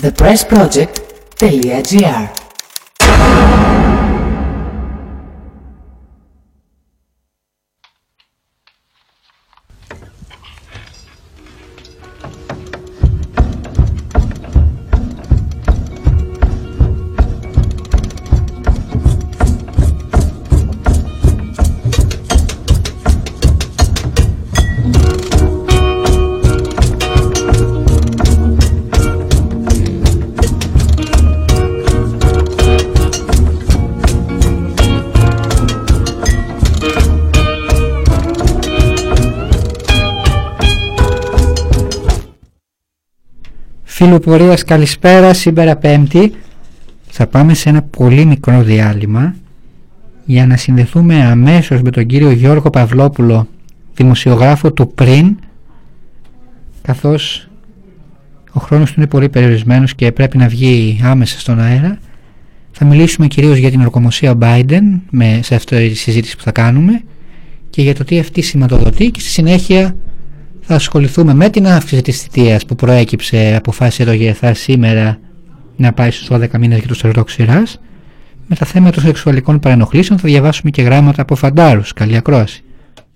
thepressproject.gr. Φιλοπορίας, καλησπέρα. Σήμερα Πέμπτη θα πάμε σε ένα πολύ μικρό διάλειμμα για να συνδεθούμε αμέσως με τον κύριο Γιώργο Παυλόπουλο, δημοσιογράφο του Πριν, καθώς ο χρόνος του είναι πολύ περιορισμένος και πρέπει να βγει άμεσα στον αέρα. Θα μιλήσουμε κυρίως για την ορκομοσία Biden σε αυτή τη συζήτηση που θα κάνουμε και για το τι αυτή σηματοδοτεί, και στη συνέχεια θα ασχοληθούμε με την αύξηση της θητείας που προέκυψε, αποφάσισε το ΓΕΘΑ σήμερα να πάει στους 12 μήνες για το στρατό ξηράς. Με τα θέματα των σεξουαλικών παρενοχλήσεων θα διαβάσουμε και γράμματα από φαντάρους. Καλή ακρόαση.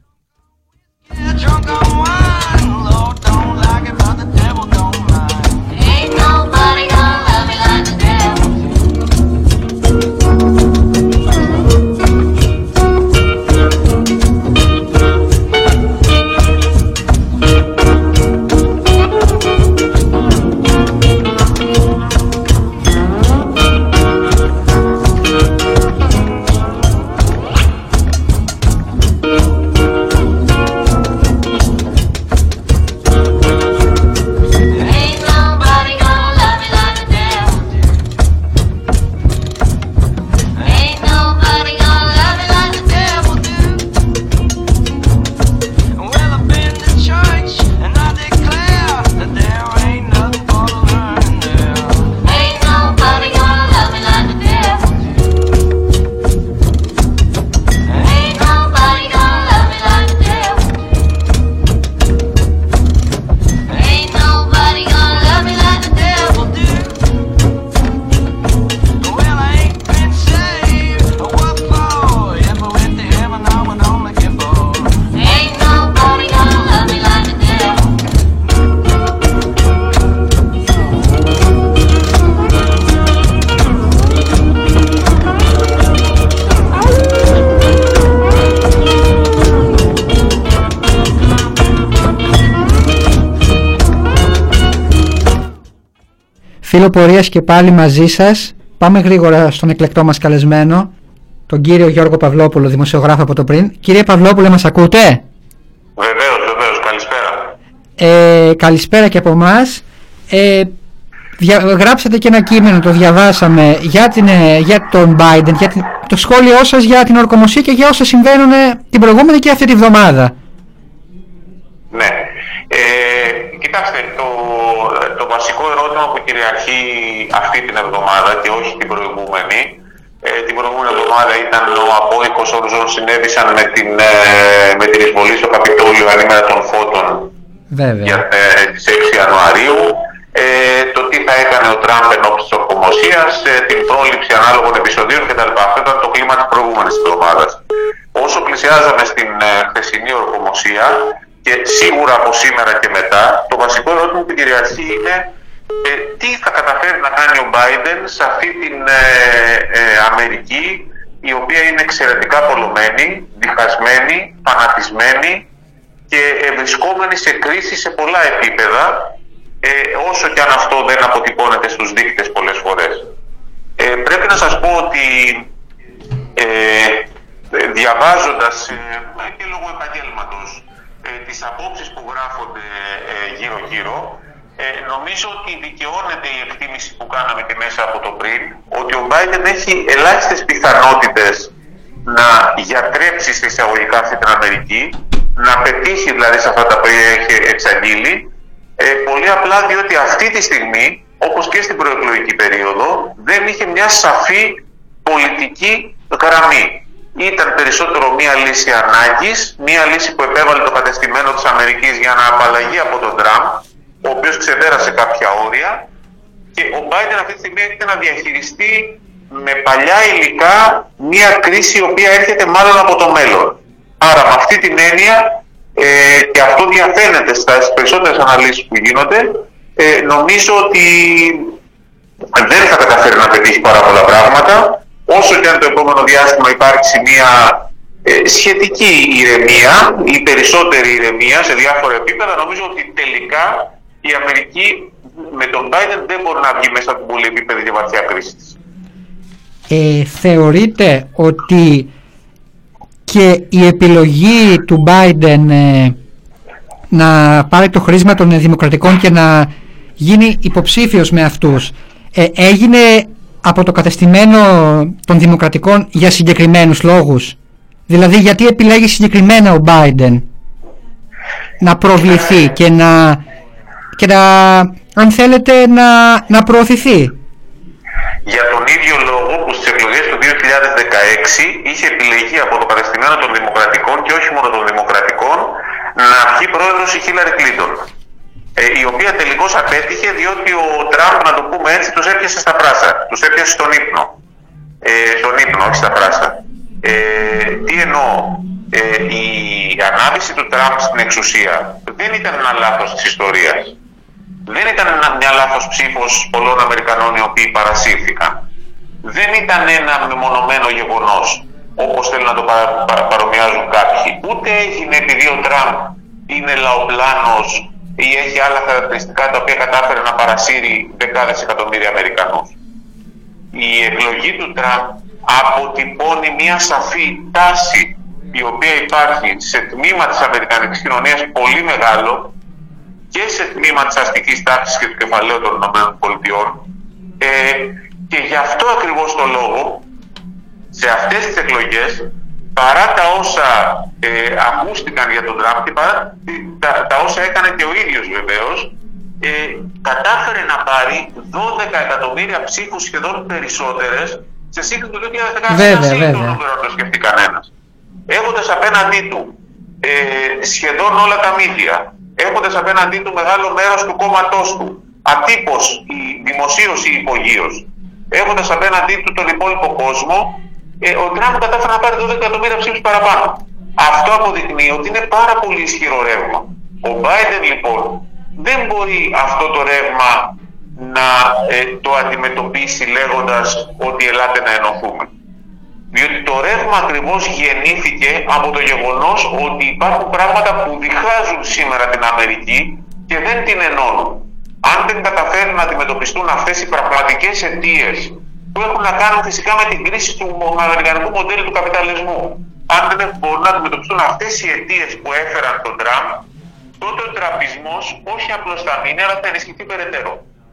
Φιλοπορίας και πάλι μαζί σας. Πάμε γρήγορα στον εκλεκτό μας καλεσμένο, τον κύριο Γιώργο Παυλόπουλο, δημοσιογράφο από το Πριν. Κύριε Παυλόπουλε, μας ακούτε? Βεβαίως, καλησπέρα. Καλησπέρα και από εμάς. Γράψατε και ένα κείμενο, το διαβάσαμε, για τον Biden, το σχόλιο σας για την ορκομοσία και για όσα συμβαίνουν την προηγούμενη και αυτή τη βδομάδα. Ναι. Κοιτάξτε, το βασικό ερώτημα που κυριαρχεί αυτή την εβδομάδα και όχι την προηγούμενη, την προηγούμενη εβδομάδα ήταν ο απόϊχος όσων συνέβησαν με την εισβολή στο Καπιτόλιο ανήμερα των φώτων για τις 6 Ιανουαρίου, το τι θα έκανε ο Τραμπ ενώπιση της ορκομοσίας, την πρόληψη ανάλογων επεισοδίων κτλ. Αυτό ήταν το κλίμα της προηγούμενης εβδομάδας. Όσο πλησιάζαμε στην χθεσινή ορκομοσία, και σίγουρα από σήμερα και μετά, το βασικό ερώτημα που κυριαρχεί είναι τι θα καταφέρει να κάνει ο Biden σε αυτή την Αμερική, η οποία είναι εξαιρετικά πολλωμένη, διχασμένη, φανατισμένη και βρισκόμενη σε κρίση σε πολλά επίπεδα, όσο και αν αυτό δεν αποτυπώνεται στους δείκτες πολλές φορές. Πρέπει να σας πω ότι διαβάζοντας και λόγω επαγγέλματος τις απόψεις που γράφονται γύρω-γύρω, νομίζω ότι δικαιώνεται η εκτίμηση που κάναμε και μέσα από το Πριν, ότι ο Biden έχει ελάχιστες πιθανότητες να γιατρέψει σε εισαγωγικά αυτή την Αμερική, να πετύχει δηλαδή σε αυτά τα οποία έχει εξαγγείλει, πολύ απλά διότι αυτή τη στιγμή, όπως και στην προεκλογική περίοδο, δεν είχε μια σαφή πολιτική γραμμή. Ήταν περισσότερο μια λύση ανάγκης, μια λύση που επέβαλε το κατεστημένο της Αμερικής για να απαλλαγεί από τον Τραμπ, ο οποίος ξεπέρασε κάποια όρια, και ο Biden αυτή τη στιγμή έρχεται να διαχειριστεί με παλιά υλικά μια κρίση η οποία έρχεται μάλλον από το μέλλον. Άρα με αυτή την έννοια, και αυτό διαφαίνεται στις περισσότερες αναλύσεις που γίνονται, νομίζω ότι δεν θα καταφέρει να πετύχει πάρα πολλά πράγματα, όσο και αν το επόμενο διάστημα υπάρξει μια σχετική ηρεμία ή περισσότερη ηρεμία σε διάφορα επίπεδα. Νομίζω ότι τελικά η Αμερική με τον Biden δεν μπορεί να βγει μέσα από την πολυεπίπεδη και βαθιά κρίση της. Θεωρείτε ότι και η επιλογή του Biden να πάρει το χρήσμα των δημοκρατικών και να γίνει υποψήφιος με αυτούς έγινε από το κατεστημένο των δημοκρατικών για συγκεκριμένους λόγους? Δηλαδή γιατί επιλέγει συγκεκριμένα ο Biden να προβληθεί και να αν θέλετε να προωθηθεί? Για τον ίδιο λόγο που στις εκλογές του 2016 είχε επιλεγεί από το κατεστημένο των δημοκρατικών και όχι μόνο των δημοκρατικών να βγει πρόεδρος η Χίλαρη Κλίντον, η οποία τελικώς απέτυχε διότι ο Τραμπ, να το πούμε έτσι, τους έπιασε στα φράσα, τους έπιασε στον ύπνο. Στον ύπνο, όχι στα φράσα. Τι εννοώ? Η ανάδυση του Τραμπ στην εξουσία δεν ήταν ένα λάθος της ιστορίας. Δεν ήταν μια λάθος ψήφος πολλών Αμερικανών οι οποίοι παρασύρθηκαν. Δεν ήταν ένα μεμονωμένο γεγονός, όπως θέλουν να το παρομοιάζουν κάποιοι. Ούτε έγινε επειδή ο Τραμπ είναι λαοπλάνος ή έχει άλλα χαρακτηριστικά τα οποία κατάφερε να παρασύρει δεκάδες εκατομμύρια Αμερικανούς. Η εκλογή του Τραμπ αποτυπώνει μια σαφή τάση η οποία υπάρχει σε τμήμα της αμερικανικής κοινωνίας πολύ μεγάλο και σε τμήμα της αστικής τάξης και του κεφαλαίου των ΗΠΑ, και γι' αυτό ακριβώς το λόγο σε αυτές τις εκλογές, παρά τα όσα ακούστηκαν για τον Τραμπ και παρά τα όσα έκανε και ο ίδιος βεβαίως, κατάφερε να πάρει 12 εκατομμύρια ψήφους, σχεδόν περισσότερες, σε σύγκριση του 2014, το νούμερο το σκεφτεί κανένας. Έχοντας απέναντί του σχεδόν όλα τα μίδια, έχοντας απέναντί του μεγάλο μέρος του κόμματός του, ατύπως ή δημοσίως ή υπογείως, έχοντας απέναντί του τον υπόλοιπο κόσμο, ο Τραμπ κατάφερε να πάρει 12 εκατομμύρια ψήφους παραπάνω. Αυτό αποδεικνύει ότι είναι πάρα πολύ ισχυρό ρεύμα. Ο Biden λοιπόν δεν μπορεί αυτό το ρεύμα να το αντιμετωπίσει λέγοντας ότι ελάτε να ενωθούμε. Διότι το ρεύμα ακριβώς γεννήθηκε από το γεγονός ότι υπάρχουν πράγματα που διχάζουν σήμερα την Αμερική και δεν την ενώνουν. Αν δεν καταφέρουν να αντιμετωπιστούν αυτές οι πραγματικές αιτίες που έχουν να κάνουν φυσικά με την κρίση του αμερικανικού μοντέλου του καπιταλισμού, αν δεν μπορούν να αντιμετωπιστούν αυτές οι αιτίες που έφεραν τον Τραμπ, τότε ο τραμπισμός όχι απλώς θα μείνει, αλλά θα ενισχυθεί περαιτέρω.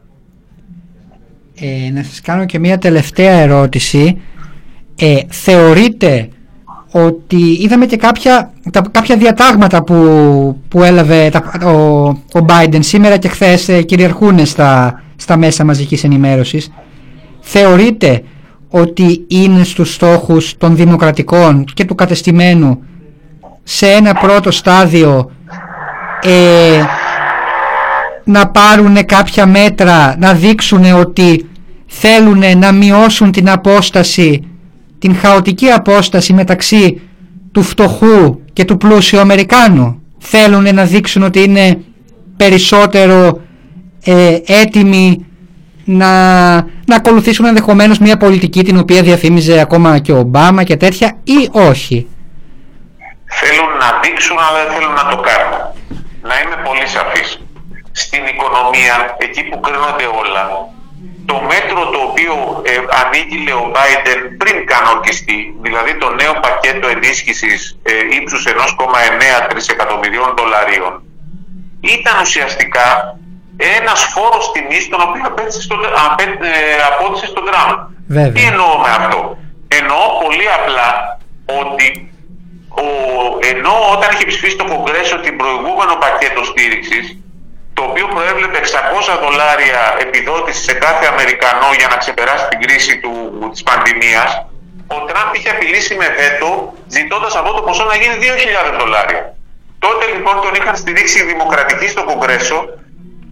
Να σας κάνω και μια τελευταία ερώτηση. Θεωρείτε ότι είδαμε και κάποια διατάγματα που έλαβε ο Biden σήμερα και χθες κυριαρχούν στα μέσα μαζικής ενημέρωσης. Θεωρείτε ότι είναι στους στόχους των δημοκρατικών και του κατεστημένου σε ένα πρώτο στάδιο να πάρουν κάποια μέτρα, να δείξουν ότι θέλουν να μειώσουν την απόσταση, την χαοτική απόσταση μεταξύ του φτωχού και του πλούσιου Αμερικάνου? Θέλουν να δείξουν ότι είναι περισσότερο έτοιμοι να ακολουθήσουν ενδεχομένως μια πολιτική την οποία διαφήμιζε ακόμα και ο Ομπάμα και τέτοια, ή όχι? Θέλουν να δείξουν, αλλά δεν θέλουν να το κάνουν. Να είμαι πολύ σαφής. Στην οικονομία, εκεί που κρίνονται όλα, το μέτρο το οποίο ανήγγειλε ο Biden πριν καν ορκιστεί, δηλαδή το νέο πακέτο ενίσχυσης ύψους 1,9 τρισεκατομμυρίων δολαρίων, ήταν ουσιαστικά ένας φόρος τιμής τον οποίο απόδεισε στον Τραμπ. Τι εννοώ με αυτό? Εννοώ πολύ απλά ότι ενώ όταν είχε ψηφίσει το Κογκρέσο την προηγούμενο πακέτο στήριξης, το οποίο προέβλεπε $600 επιδότηση σε κάθε Αμερικανό για να ξεπεράσει την κρίση της πανδημίας, ο Τραμπ είχε απειλήσει με βέτο, ζητώντας αυτό το ποσό να γίνει $2.000. Τότε λοιπόν τον είχαν στηρίξει οι δημοκρατικοί στο Κογκρέσο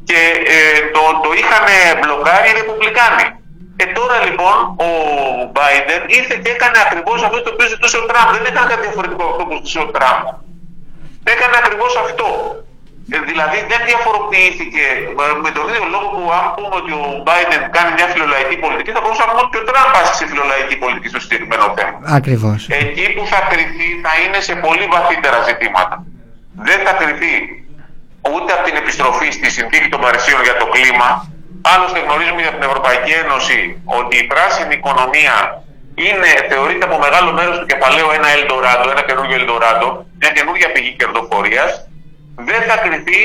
και το είχαν μπλοκάρει οι Ρεπουμπλικάνοι. Τώρα λοιπόν ο Biden ήρθε και έκανε ακριβώς αυτό το οποίο ζητούσε ο Τραμπ. Δεν έκανε κάτι διαφορετικό αυτό που ζητούσε ο Τραμπ. Έκανε ακριβώς αυτό. Δηλαδή δεν διαφοροποιήθηκε με τον ίδιο λόγο που αν πούμε ότι ο Biden κάνει μια φιλολαϊκή πολιτική, θα μπορούσαμε να πούμε ότι ο Τραμπ άσκησε φιλολαϊκή πολιτική στο συγκεκριμένο θέμα. Ακριβώς. Εκεί που θα κριθεί θα είναι σε πολύ βαθύτερα ζητήματα. Δεν θα κριθεί ούτε από την επιστροφή στη συνθήκη των Παρισίων για το κλίμα. Άλλωστε γνωρίζουμε για την Ευρωπαϊκή Ένωση ότι η πράσινη οικονομία θεωρείται από μεγάλο μέρος του κεφαλαίου ένα Ελντοράντο, ένα καινούργιο Ελντοράντο, μια καινούργια πηγή κερδοφορίας. Δεν θα κριθεί,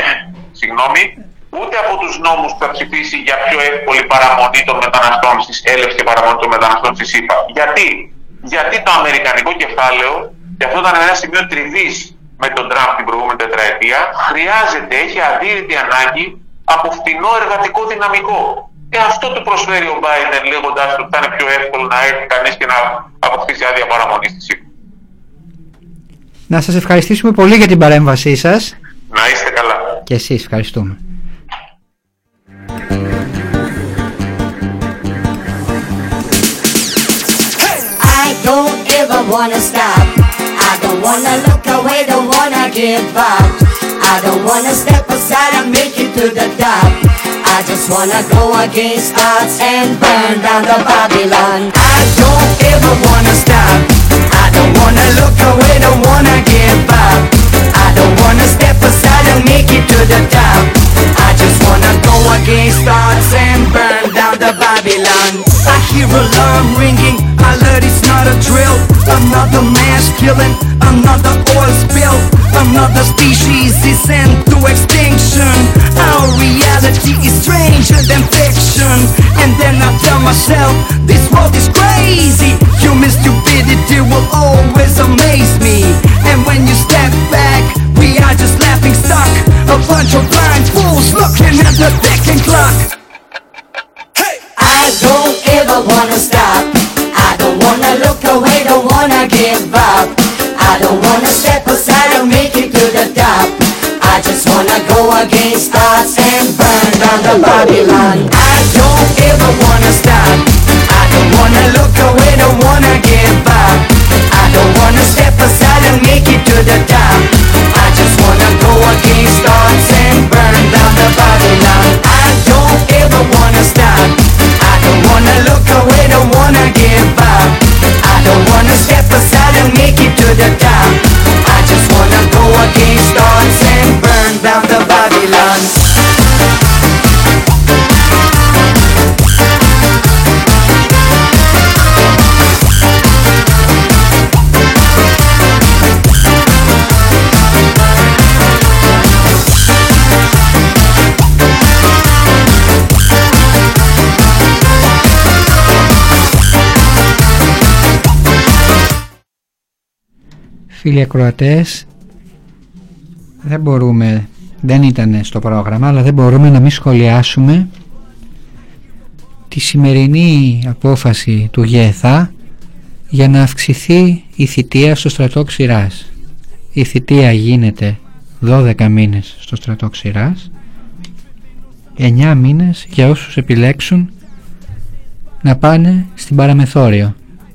ούτε από τους νόμους που θα ψηφίσει για πιο εύκολη παραμονή των μεταναστών στις έλευση και παραμονή των μεταναστών στη ΣΥΠΑ. Γιατί το αμερικανικό κεφάλαιο, και αυτό ήταν ένα σημείο τριβής με τον Τραμπ την προηγούμενη τετραετία, έχει αδύρυτη ανάγκη από φθηνό εργατικό δυναμικό. Αυτό του προσφέρει ο Biden λέγοντας ότι θα είναι πιο εύκολο να έρθει κανείς και να αποκτήσει άδεια παραμονή στη ΣΥΠΑ. Να σας ευχαριστήσουμε πολύ για την παρέμβασή σας. Να είστε καλά. Και εσείς ευχαριστούμε. I don't ever wanna stop. I don't wanna look away, don't wanna give up. I don't wanna step aside and make it to the top. I just wanna go against odds and burn down the Babylon. I don't ever wanna stop. I don't wanna look away, don't wanna give up. I don't wanna step aside and make it to the top. I just wanna go against odds and burn down the Babylon. I hear alarm ringing, alert, it's not a drill. Another mass killing, another oil spill. Another species is sent to extinction. Our reality is stranger than fiction. And then I tell myself, this world is crazy. Human stupidity will always amaze me. And when you step back, we are just laughing stock. A bunch of blind fools looking at the ticking clock. I don't ever wanna stop. I don't wanna look away, don't wanna give up. I don't wanna step aside and make it to the top. I just wanna go against odds and burn down the Babylon. I don't ever wanna stop. I don't wanna look away, don't wanna give up. I don't wanna step aside and make it to the top. I just wanna go against odds and burn down the Babylon. I don't ever wanna stop. I don't wanna look away, don't wanna give up. I don't wanna step aside and make it to the top. I just wanna go against odds and burn down the Babylon. Φίλοι ακροατές, δεν ήταν στο πρόγραμμα, αλλά δεν μπορούμε να μην σχολιάσουμε τη σημερινή απόφαση του ΓΕΘΑ για να αυξηθεί η θητεία στο στρατό Ξηράς. Η θητεία γίνεται 12 μήνες στο στρατό Ξηράς, 9 μήνες για όσους επιλέξουν να πάνε στην παραμεθόριο.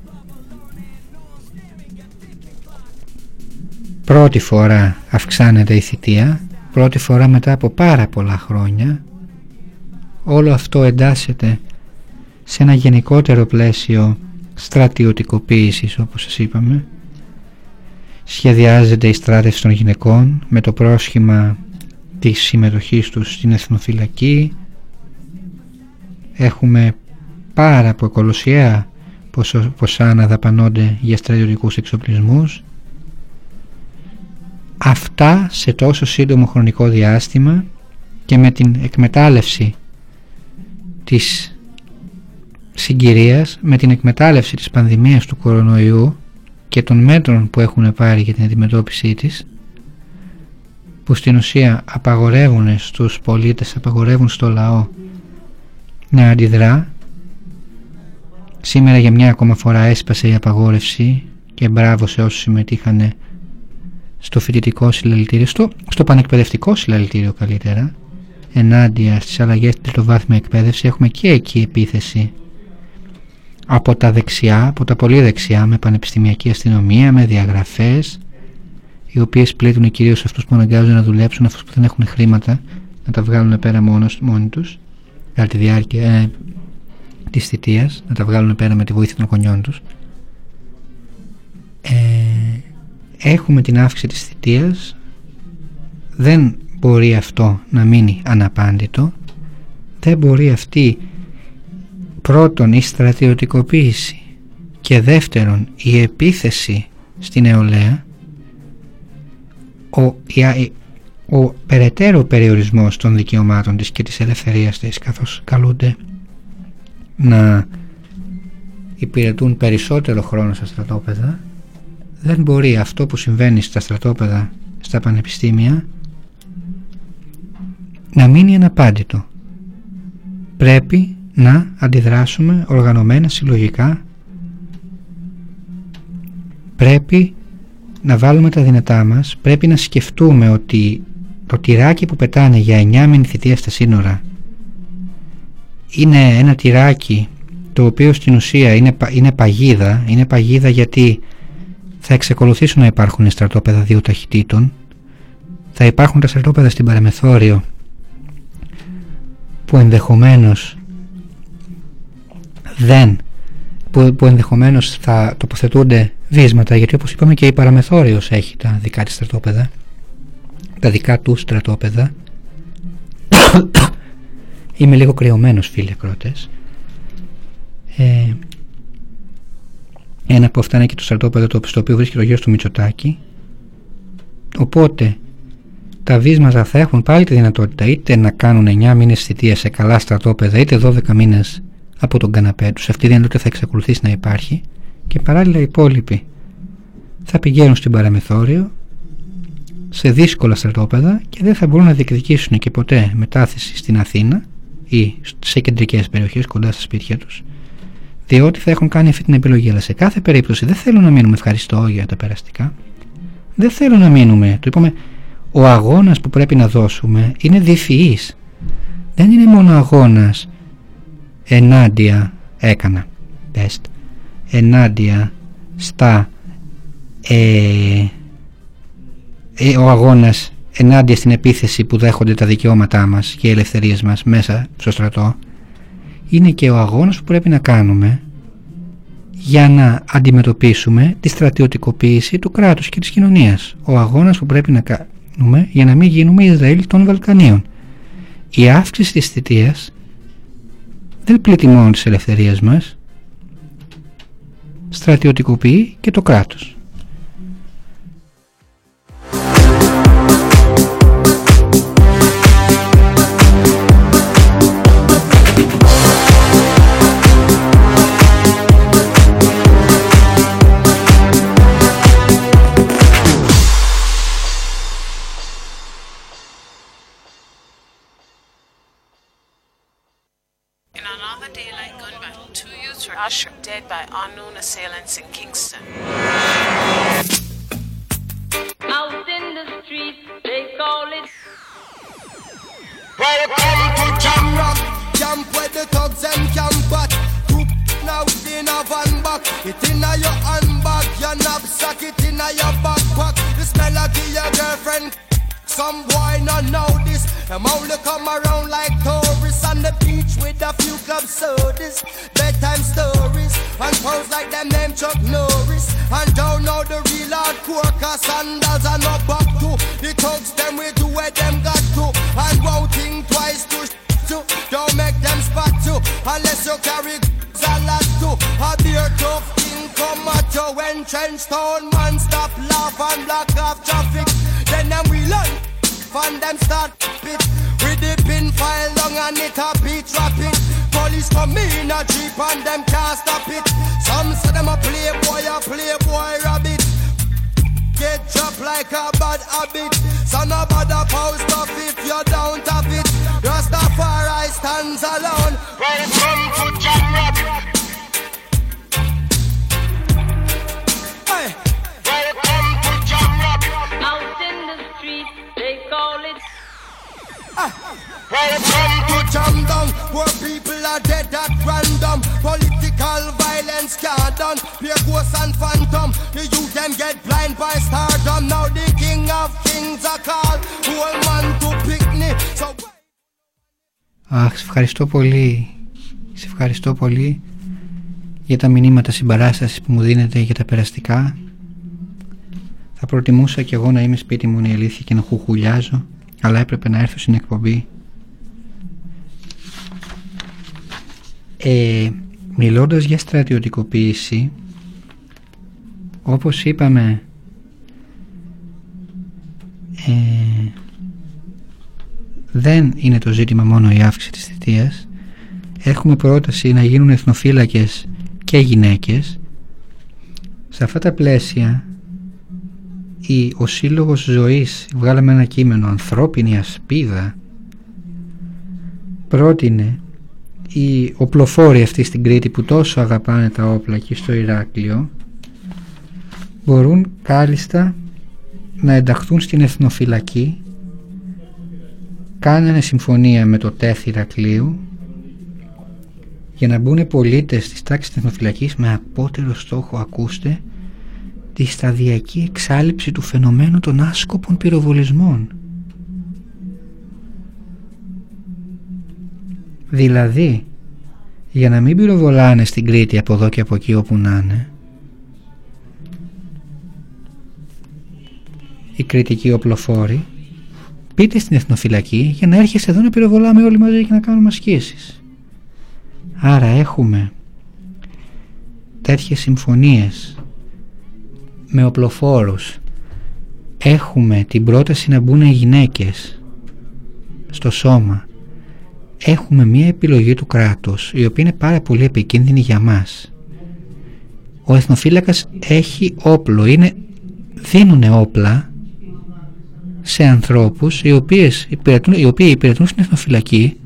Πρώτη φορά αυξάνεται η θητεία, πρώτη φορά μετά από πάρα πολλά χρόνια. Όλο αυτό εντάσσεται σε ένα γενικότερο πλαίσιο στρατιωτικοποίησης, όπως σας είπαμε. Σχεδιάζεται η στράτευση των γυναικών με το πρόσχημα της συμμετοχής τους στην εθνοφυλακή. Έχουμε πάρα πολλοσιαία ποσά να δαπανώνται για στρατιωτικούς εξοπλισμούς. Αυτά σε τόσο σύντομο χρονικό διάστημα και με την εκμετάλλευση της συγκυρίας, με την εκμετάλλευση της πανδημίας του κορονοϊού και των μέτρων που έχουν πάρει για την αντιμετώπιση της, που στην ουσία απαγορεύουν στους πολίτες, απαγορεύουν στο λαό να αντιδρά. Σήμερα για μια ακόμα φορά έσπασε η απαγόρευση και μπράβο σε όσους συμμετείχαν στο φοιτητικό συλλαλητήριο, στο πανεκπαιδευτικό συλλαλητήριο καλύτερα, ενάντια στις αλλαγές στην τριτοβάθμια εκπαίδευση, έχουμε και εκεί επίθεση από τα δεξιά, από τα πολύ δεξιά, με πανεπιστημιακή αστυνομία, με διαγραφές, οι οποίες πλήττουν κυρίως αυτούς που αναγκάζονται να δουλέψουν, αυτούς που δεν έχουν χρήματα να τα βγάλουν πέρα μόνοι τους κατά τη διάρκεια της θητείας, να τα βγάλουν πέρα με τη βοήθεια των γονιών τους. Έχουμε την αύξηση της θητείας. Δεν μπορεί αυτό να μείνει αναπάντητο. Δεν μπορεί αυτή, πρώτον, η στρατιωτικοποίηση και δεύτερον η επίθεση στην νεολαία, ο περαιτέρω περιορισμός των δικαιωμάτων της και της ελευθερίας της, καθώς καλούνται να υπηρετούν περισσότερο χρόνο στα στρατόπεδα. Δεν μπορεί αυτό που συμβαίνει στα στρατόπεδα, στα πανεπιστήμια, να μείνει αναπάντητο. Πρέπει να αντιδράσουμε οργανωμένα, συλλογικά. Πρέπει να βάλουμε τα δυνατά μας. Πρέπει να σκεφτούμε ότι το τυράκι που πετάνε για 9 μήνη θητεία στα σύνορα είναι ένα τυράκι το οποίο στην ουσία είναι παγίδα. Είναι παγίδα γιατί θα εξακολουθήσουν να υπάρχουν στρατόπεδα 2 ταχυτήτων. Θα υπάρχουν τα στρατόπεδα στην παραμεθόριο που ενδεχομένως που ενδεχομένως θα τοποθετούνται βίσματα, γιατί όπως είπαμε και η παραμεθόριος έχει τα δικά της στρατόπεδα, τα δικά του στρατόπεδα. Είμαι λίγο κρυωμένος, φίλοι ακρότες. Ένα από αυτά είναι και το στρατόπεδο το οποίο βρίσκεται γύρω στο Μητσοτάκη. Οπότε τα βίσματα θα έχουν πάλι τη δυνατότητα είτε να κάνουν 9 μήνες θητεία σε καλά στρατόπεδα, είτε 12 μήνες από τον καναπέ τους. Αυτή η δυνατότητα θα εξακολουθήσει να υπάρχει και παράλληλα οι υπόλοιποι θα πηγαίνουν στην παραμεθόριο σε δύσκολα στρατόπεδα και δεν θα μπορούν να διεκδικήσουν και ποτέ μετάθεση στην Αθήνα ή σε κεντρικές περιοχές κοντά στα σπίτια τους, διότι θα έχουν κάνει αυτή την επιλογή. Αλλά σε κάθε περίπτωση δεν θέλω να μείνουμε, ευχαριστώ για τα περαστικά, δεν θέλω να μείνουμε, το είπαμε, ο αγώνας που πρέπει να δώσουμε είναι διφυής. Δεν είναι μόνο αγώνας ενάντια ενάντια στα ο αγώνας ενάντια στην επίθεση που δέχονται τα δικαιώματά μας και οι ελευθερίες μας μέσα στο στρατό. Είναι και ο αγώνας που πρέπει να κάνουμε για να αντιμετωπίσουμε τη στρατιωτικοποίηση του κράτους και της κοινωνίας. Ο αγώνας που πρέπει να κάνουμε για να μην γίνουμε Ισραήλ των Βαλκανίων. Η αύξηση της θητείας δεν πλήττει μόνο τις ελευθερίες μας, στρατιωτικοποιεί και το κράτος. Usher dead by unknown assailants in Kingston. Out in the street, they call it. Welcome to Jam Rock, camp where the thugs and camp at. Group now in a van back, it in a your handbag, your knapsack, it in a your backpack. This melody your girlfriend. Some boy not know this. Them only come around like tourists on the beach with a few club sodas, bedtime stories, and pose like them name Chuck Norris. And don't know the real hardcore, cause sandals are not back to. The thugs them we do where them got to. And won't think twice to. Don't make them spot you, unless you carry a lot to. A beer tough thing come at you when trench town man stop laugh and block off traffic. Then them we learn, and them start pit. With the pin file long and it a beat rapid. Police come in a jeep and them can't stop it. Some say them a playboy rabbit. Get dropped like a bad habit. So no bother post up if you don't have it. Rastafari stands alone. Welcome to Jam Rock. Hey. Welcome to Jam Rock. Out in the street, they call it. Welcome to Jam Down, where people are dead at random. Political violence can't done. Pure ghosts and phantom. The youth them get blind by stardom. Now the king of kings are called. Whole man to picnic. So... Αχ, σε ευχαριστώ πολύ. Σε ευχαριστώ πολύ για τα μηνύματα συμπαράστασης που μου δίνετε για τα περαστικά. Θα προτιμούσα κι εγώ να είμαι σπίτι μου, είναι η αλήθεια, και να χουχουλιάζω, αλλά έπρεπε να έρθω στην εκπομπή. Μιλώντας για στρατιωτικοποίηση, όπως είπαμε, δεν είναι το ζήτημα μόνο η αύξηση της θητείας. Έχουμε πρόταση να γίνουν εθνοφύλακες και γυναίκες. Σε αυτά τα πλαίσια ο Σύλλογος Ζωής, βγάλαμε ένα κείμενο, ανθρώπινη ασπίδα, πρότεινε οι οπλοφόροι αυτοί στην Κρήτη που τόσο αγαπάνε τα όπλα και στο Ηράκλειο μπορούν κάλλιστα να ενταχθούν στην εθνοφυλακή. Κάνανε συμφωνία με το ΤΕΘ Ηρακλείου για να μπουν πολίτες της τάξης της εθνοφυλακής με απότερο στόχο, ακούστε, τη σταδιακή εξάλειψη του φαινομένου των άσκοπων πυροβολισμών. Δηλαδή, για να μην πυροβολάνε στην Κρήτη από εδώ και από εκεί όπου να είναι, οι κριτικοί οπλοφόροι, πείτε στην εθνοφυλακή για να έρχεστε εδώ να πυροβολάμε όλοι μαζί και να κάνουμε ασκήσεις. Άρα έχουμε τέτοιες συμφωνίες με οπλοφόρους. Έχουμε την πρόταση να μπουν οι γυναίκες στο σώμα. Έχουμε μια επιλογή του κράτους η οποία είναι πάρα πολύ επικίνδυνη για μας. Ο εθνοφύλακας έχει όπλο, δίνουν όπλα σε ανθρώπους οι οποίοι υπηρετούν στην εθνοφυλακή.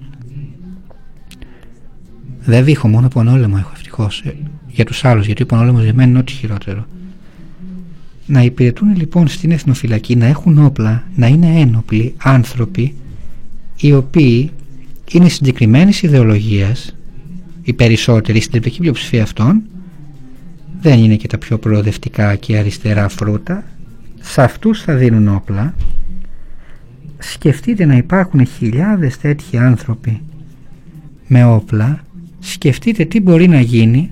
Δεν δείχνω, μόνο πονόλεμο έχω, ευτυχώς, για τους άλλους, γιατί ο πονόλεμος για μένα είναι ό,τι χειρότερο. Να υπηρετούν λοιπόν στην εθνοφυλακή, να έχουν όπλα, να είναι ένοπλοι άνθρωποι οι οποίοι είναι συγκεκριμένης ιδεολογίας, οι περισσότεροι, στην τελική πλειοψηφία αυτών, δεν είναι και τα πιο προοδευτικά και αριστερά φρούτα. Σε αυτούς θα δίνουν όπλα. Σκεφτείτε να υπάρχουν χιλιάδες τέτοιοι άνθρωποι με όπλα. Σκεφτείτε τι μπορεί να γίνει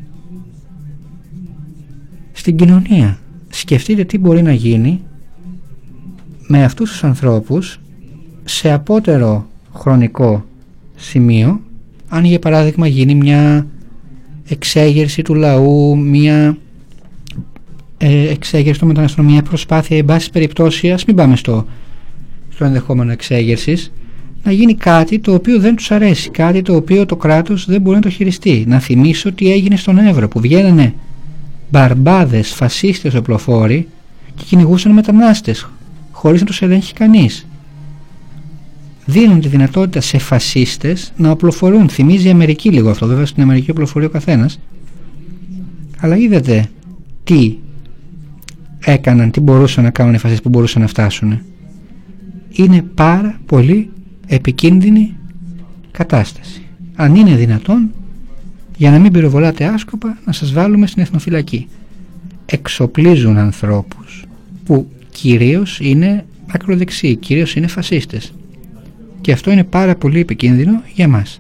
στην κοινωνία. Σκεφτείτε τι μπορεί να γίνει με αυτούς τους ανθρώπους σε απότερο χρονικό σημείο, αν για παράδειγμα γίνει μια εξέγερση του λαού, μια εξέγερση του μεταναστών, μια προσπάθεια, εν πάση περιπτώσει, ας μην πάμε στο ενδεχόμενο εξέγερσης, να γίνει κάτι το οποίο δεν τους αρέσει, κάτι το οποίο το κράτος δεν μπορεί να το χειριστεί. Να θυμίσω τι έγινε στον Εύρο, που βγαίνανε μπαρμπάδες, φασίστες οπλοφόροι και κυνηγούσαν μετανάστες χωρίς να τους ελέγχει κανείς. Δίνουν τη δυνατότητα σε φασίστες να οπλοφορούν. Θυμίζει η Αμερική λίγο αυτό, βέβαια στην Αμερική οπλοφορεί ο καθένας, αλλά είδατε τι έκαναν, τι μπορούσαν να κάνουν οι φασίστες, που μπορούσαν να φτάσουν. Είναι πάρα πολύ επικίνδυνη κατάσταση. Αν είναι δυνατόν, για να μην πυροβολάτε άσκοπα, να σας βάλουμε στην εθνοφυλακή. Εξοπλίζουν ανθρώπους που κυρίως είναι ακροδεξιοί, κυρίως είναι φασίστες, και αυτό είναι πάρα πολύ επικίνδυνο για μας.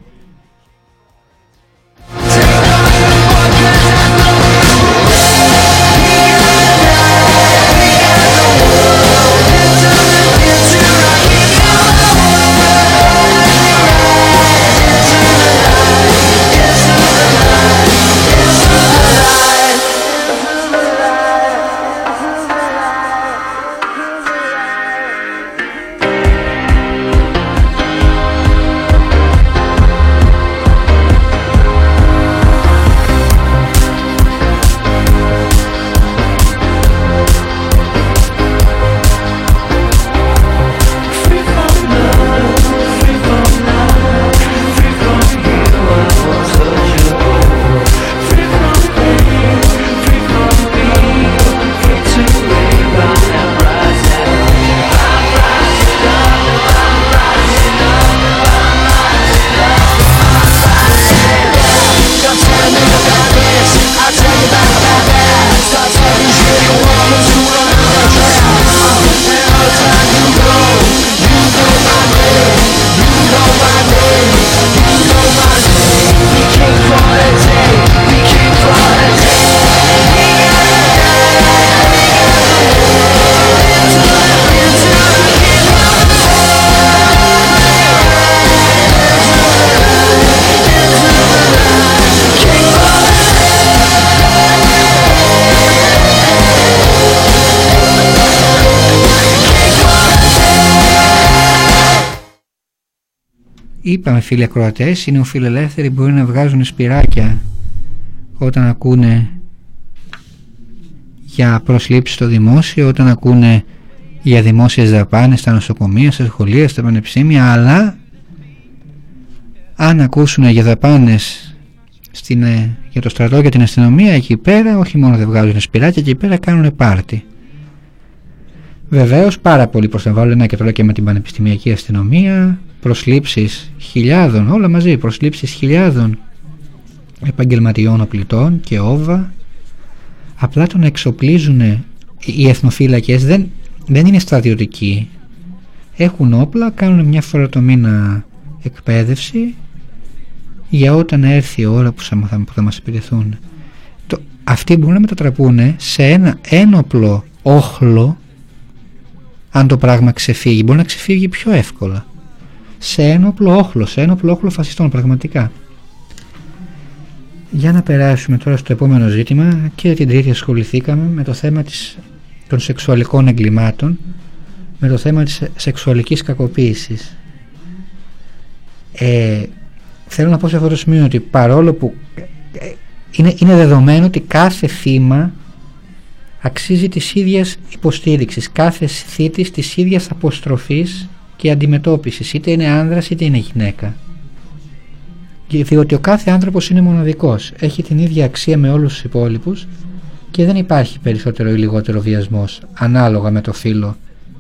είπαμε φίλοι ακροατές, οι νεοφιλελεύθεροι μπορεί να βγάζουν σπυράκια όταν ακούνε για προσλήψεις στο δημόσιο, όταν ακούνε για δημόσιες δαπάνες στα νοσοκομεία, στα σχολεία, στα πανεπιστήμια, αλλά αν ακούσουν για δαπάνες για το στρατό και την αστυνομία, εκεί πέρα όχι μόνο δεν βγάζουν σπυράκια, εκεί πέρα κάνουν πάρτι. Βεβαίως πάρα πολύ προσεμβάλλουν, και τώρα και με την πανεπιστημιακή αστυνομία, προσλήψεις χιλιάδων, όλα μαζί, προσλήψεις χιλιάδων επαγγελματιών οπλιτών και όβα. Απλά τον εξοπλίζουν οι εθνοφύλακες, δεν είναι στρατιωτικοί, έχουν όπλα, κάνουν μια φορά το μήνα εκπαίδευση για όταν έρθει η ώρα που θα μας υπηρεθούν. Αυτοί μπορούν να μετατραπούν σε ένα ένοπλο όχλο. Αν το πράγμα ξεφύγει, μπορεί να ξεφύγει πιο εύκολα, σε ένοπλο όχλο φασιστών πραγματικά. Για να περάσουμε τώρα στο επόμενο ζήτημα. Και την Τρίτη ασχοληθήκαμε με το θέμα των σεξουαλικών εγκλημάτων, με το θέμα της σεξουαλικής κακοποίησης. Θέλω να πω σε αυτό το σημείο ότι παρόλο που είναι δεδομένο ότι κάθε θύμα αξίζει της ίδιας υποστήριξης, κάθε θήτης της ίδιας αποστροφής και αντιμετώπισης, είτε είναι άνδρας είτε είναι γυναίκα, διότι ο κάθε άνθρωπος είναι μοναδικός, έχει την ίδια αξία με όλους τους υπόλοιπους και δεν υπάρχει περισσότερο ή λιγότερο βιασμός ανάλογα με το φύλο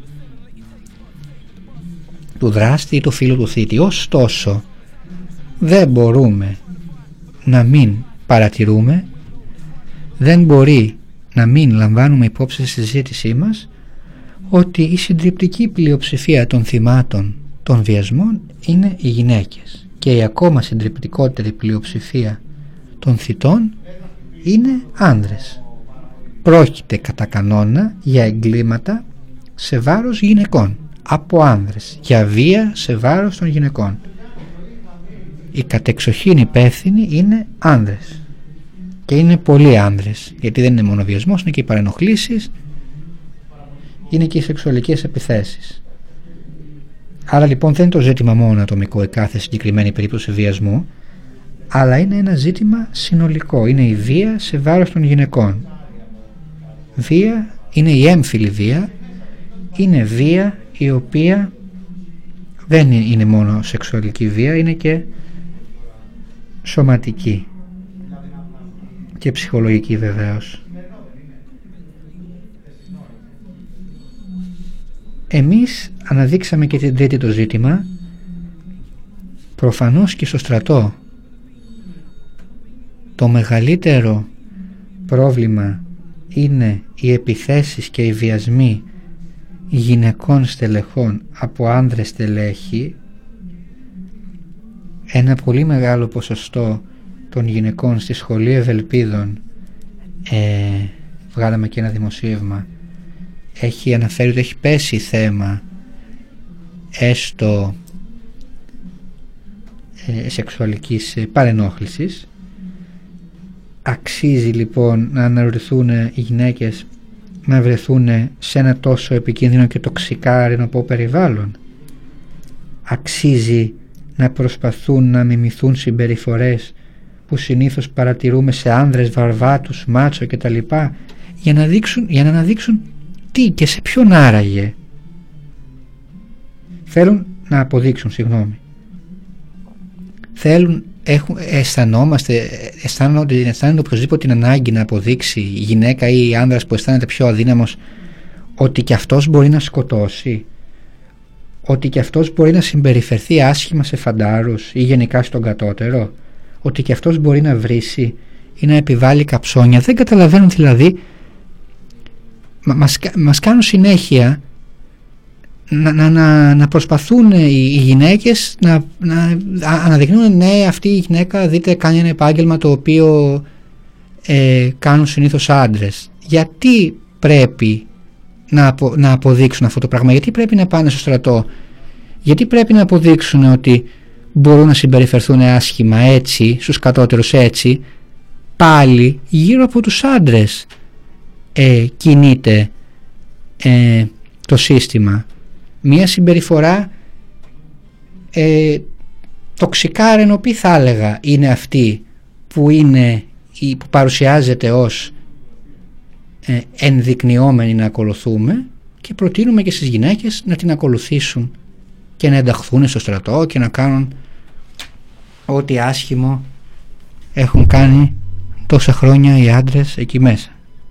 του δράστη ή το φύλο του θήτη. Ωστόσο, δεν μπορούμε να μην παρατηρούμε, δεν μπορεί να μην λαμβάνουμε υπόψη στη συζήτησή μας ότι η συντριπτική πλειοψηφία των θυμάτων των βιασμών είναι οι γυναίκες και η ακόμα συντριπτικότερη πλειοψηφία των θητών είναι άνδρες. Πρόκειται κατά κανόνα για εγκλήματα σε βάρος γυναικών από άνδρες, για βία σε βάρος των γυναικών. Οι κατεξοχήν υπεύθυνοι είναι άνδρες και είναι πολλοί άνδρες, γιατί δεν είναι μόνο βιασμός, είναι και οι παρενοχλήσεις, είναι και οι σεξουαλικές επιθέσεις. Άρα λοιπόν δεν είναι το ζήτημα μόνο ατομικό η κάθε συγκεκριμένη περίπτωση βιασμού, αλλά είναι ένα ζήτημα συνολικό, είναι η βία σε βάρος των γυναικών. Βία είναι η έμφυλη βία, είναι βία η οποία δεν είναι μόνο σεξουαλική βία, είναι και σωματική και ψυχολογική βεβαίως. Εμείς αναδείξαμε και την Τρίτη το ζήτημα. Προφανώς και στο στρατό το μεγαλύτερο πρόβλημα είναι οι επιθέσεις και οι βιασμοί γυναικών στελεχών από άνδρες στελέχη. Ένα πολύ μεγάλο ποσοστό των γυναικών στη Σχολή Ευελπίδων, βγάλαμε και ένα δημοσίευμα, έχει αναφέρει ότι έχει πέσει θέμα έστω σεξουαλικής παρενόχλησης. Αξίζει λοιπόν να αναρωτηθούν οι γυναίκες να βρεθούν σε ένα τόσο επικίνδυνο και τοξικά να πω περιβάλλον. Αξίζει να προσπαθούν να μιμηθούν συμπεριφορές που συνήθως παρατηρούμε σε άνδρες βαρβάτους, μάτσο κτλ, για να αναδείξουν τι και σε ποιον άραγε θέλουν να αποδείξουν, αισθάνονται οπωσδήποτε την ανάγκη να αποδείξει η γυναίκα ή η άνδρας που αισθάνεται πιο αδύναμος ότι και αυτός μπορεί να σκοτώσει, ότι και αυτός μπορεί να συμπεριφερθεί άσχημα σε φαντάρους ή γενικά στον κατώτερο, ότι και αυτός μπορεί να βρίσει ή να επιβάλλει καψόνια. Δεν καταλαβαίνουν δηλαδή, μας κάνουν συνέχεια να προσπαθούν οι γυναίκες να αναδεικνύουν, ναι, αυτή η γυναίκα δείτε κάνει ένα επάγγελμα το οποίο κάνουν συνήθως άντρες. Γιατί πρέπει να αποδείξουν αυτό το πράγμα, γιατί πρέπει να πάνε στο στρατό, γιατί πρέπει να αποδείξουν ότι μπορούν να συμπεριφερθούν άσχημα έτσι, στους κατώτερους έτσι, πάλι γύρω από τους άντρες κινείται το σύστημα. Μία συμπεριφορά τοξικάρενο, ποιοι θα έλεγα είναι αυτή που παρουσιάζεται ως ενδεικνυόμενη να ακολουθούμε, και προτείνουμε και στις γυναίκες να την ακολουθήσουν και να ενταχθούν στο στρατό και να κάνουν ό,τι άσχημο έχουν κάνει τόσα χρόνια οι άντρες εκεί μέσα.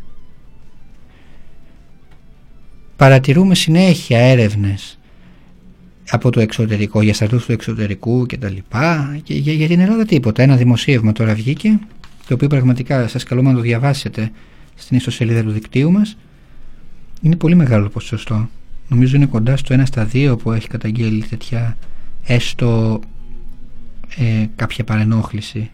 Παρατηρούμε συνέχεια έρευνες από το εξωτερικό, για στρατούς του εξωτερικού και τα λοιπά, και για την Ελλάδα τίποτα. Ένα δημοσίευμα τώρα βγήκε, το οποίο πραγματικά σας καλούμε να το διαβάσετε στην ιστοσελίδα του δικτύου μας. Είναι πολύ μεγάλο ποσοστό, νομίζω είναι κοντά στο 1/2 που έχει καταγγείλει τέτοια έστω κάποια παρενόχληση.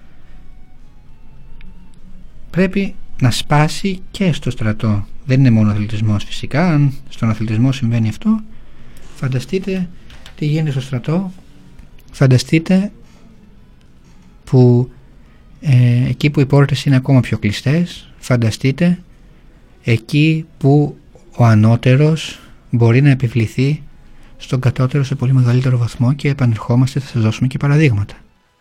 Πρέπει να σπάσει και στο στρατό. Δεν είναι μόνο αθλητισμός φυσικά. Αν στον αθλητισμό συμβαίνει αυτό, φανταστείτε τι γίνεται στο στρατό. Φανταστείτε που εκεί που οι πόρτες είναι ακόμα πιο κλειστές. Φανταστείτε εκεί που ο ανώτερος μπορεί να επιβληθεί στον κατώτερο σε πολύ μεγαλύτερο βαθμό, και επανερχόμαστε, θα σας δώσουμε και παραδείγματα.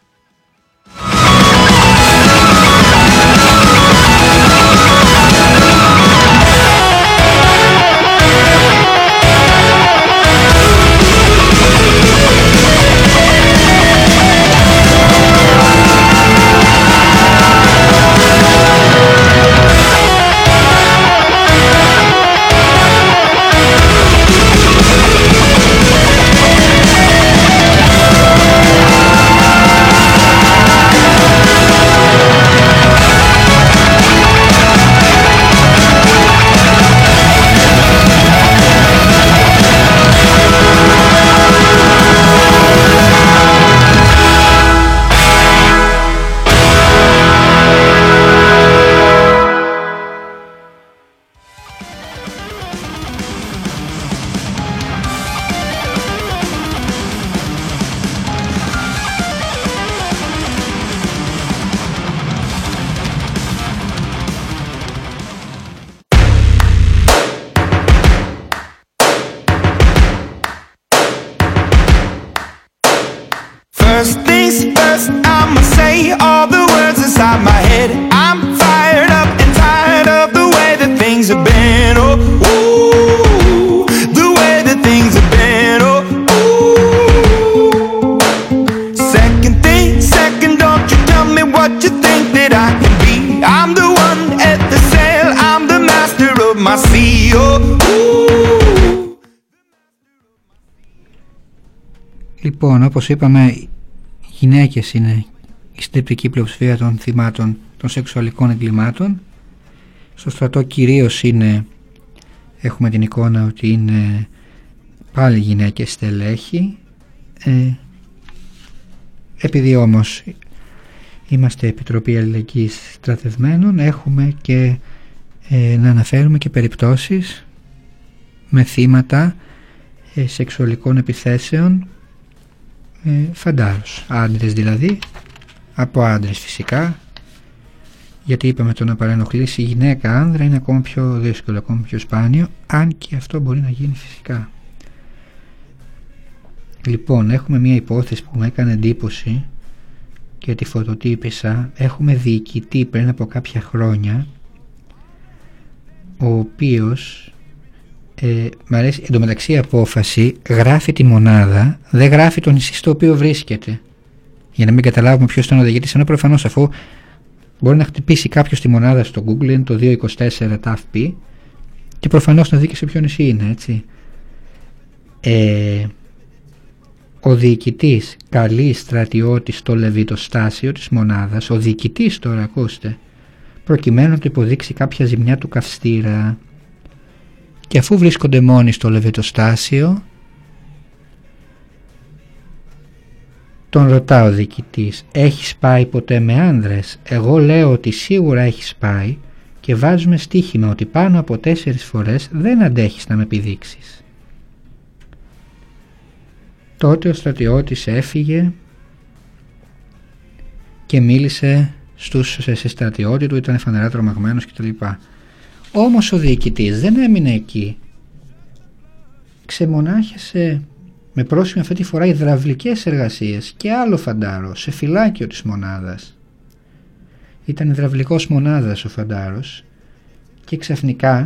First things first, I'ma say all the words inside my head. I'm fired up and tired of the way that things have been. Oh, ooh, the way that things have been. Oh, ooh. Second thing, second, don't you tell me what you think that I can be. I'm the one at the sail, I'm the master of my sea. Oh, ooh. Λοιπόν, όπως είπαμε, γυναίκες είναι η συντριπτική πλειοψηφία των θυμάτων των σεξουαλικών εγκλημάτων. Στο στρατό κυρίως έχουμε την εικόνα ότι είναι πάλι γυναίκες στελέχη. Επειδή όμως είμαστε Επιτροπή Αλληλεγγύης Στρατευμένων, έχουμε και να αναφέρουμε και περιπτώσεις με θύματα σεξουαλικών επιθέσεων φαντάρους, άντρες δηλαδή, από άντρες φυσικά, γιατί είπαμε το να παρενοχλήσει γυναίκα άνδρα είναι ακόμα πιο δύσκολο, ακόμα πιο σπάνιο, αν και αυτό μπορεί να γίνει φυσικά. Λοιπόν, έχουμε μια υπόθεση που μου έκανε εντύπωση και τη φωτοτύπησα. Έχουμε διοικητή πριν από κάποια χρόνια, ο οποίος μ' αρέσει εντωμεταξύ η απόφαση, γράφει τη μονάδα, δεν γράφει το νησί στο οποίο βρίσκεται, για να μην καταλάβουμε ποιος ήταν ο οδηγητής, ενώ προφανώς αφού μπορεί να χτυπήσει κάποιος τη μονάδα στο Google, είναι το 224 TAFP, και προφανώς να δει και σε ποιο νησί είναι, έτσι. Ο διοικητής καλεί στρατιώτη στο λεβιτοστάσιο της μονάδας, ο διοικητής τώρα, ακούστε, προκειμένου να του υποδείξει κάποια ζημιά του καυστήρα. Και αφού βρίσκονται μόνοι στο λεβιτοστάσιο, τον ρωτά ο διοικητής, έχεις πάει ποτέ με άνδρες? Εγώ λέω ότι σίγουρα έχεις πάει, και βάζουμε στοίχημα ότι πάνω από 4 φορές δεν αντέχεις να με επιδείξεις. Τότε ο στρατιώτης έφυγε και μίλησε σε στρατιώτη του, ήταν φανερά τρομαγμένος κτλ. Όμως ο διοικητής δεν έμεινε εκεί. Ξεμονάχιασε με πρόσημο αυτή τη φορά υδραυλικές εργασίες και άλλο φαντάρο σε φυλάκιο της μονάδας. Ήταν υδραυλικός μονάδας ο φαντάρος και ξαφνικά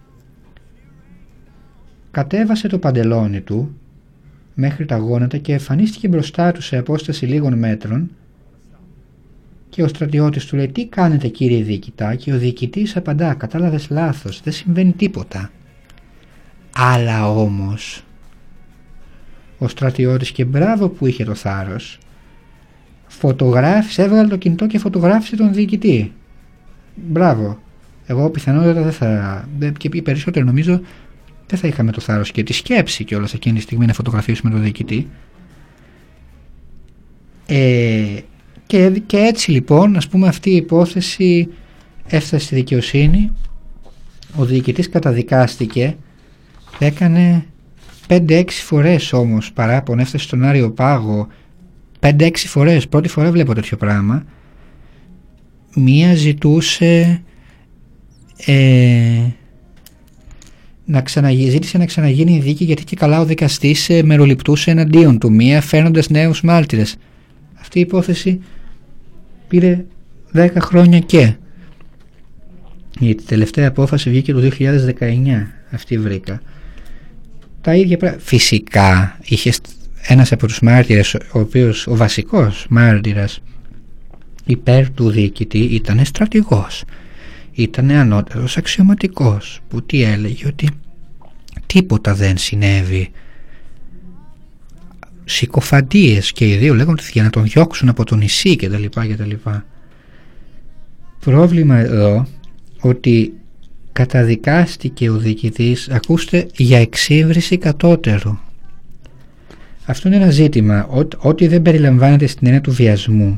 κατέβασε το παντελόνι του μέχρι τα γόνατα και εμφανίστηκε μπροστά του σε απόσταση λίγων μέτρων και ο στρατιώτης του λέει «Τι κάνετε κύριε διοικητά?» και ο διοικητής απαντά «Κατάλαβες λάθος, δεν συμβαίνει τίποτα». Αλλά όμως ο στρατιώτης, και μπράβο που είχε το θάρρος, φωτογράφησε, έβγαλε το κινητό και φωτογράφησε τον διοικητή. Μπράβο. Εγώ πιθανότατα δεν θα, και οι περισσότεροι νομίζω δεν θα είχαμε το θάρρος και τη σκέψη κιόλας εκείνη τη στιγμή να φωτογραφίσουμε τον διοικητή. Και έτσι λοιπόν, ας πούμε, αυτή η υπόθεση έφτασε στη δικαιοσύνη. Ο διοικητής καταδικάστηκε, έκανε 5-6 φορές όμως παράπονο, έφτασε στον Άριο Πάγο 5-6 φορές, πρώτη φορά βλέπω τέτοιο πράγμα. Μία ζητούσε ζήτησε να ξαναγίνει η δίκη, γιατί και καλά ο δικαστής μεροληπτούσε εναντίον του, μία φέρνοντας νέους μάρτυρες. Αυτή η υπόθεση πήρε 10 χρόνια και η τελευταία απόφαση βγήκε το 2019, αυτή βρήκα. Τα ίδια πράγματα. Φυσικά είχε ένας από τους μάρτυρες, ο οποίος ο βασικός μάρτυρας υπέρ του διοικητή ήταν στρατηγός, ήταν ανώτερος αξιωματικός, που τι έλεγε, ότι τίποτα δεν συνέβη, συκοφαντίες και οι δύο λέγονται για να τον διώξουν από το νησί κτλ. Πρόβλημα εδώ ότι καταδικάστηκε ο διοικητής, ακούστε, για εξύβριση κατώτερου. Αυτό είναι ένα ζήτημα. Ό,τι δεν περιλαμβάνεται στην έννοια του βιασμού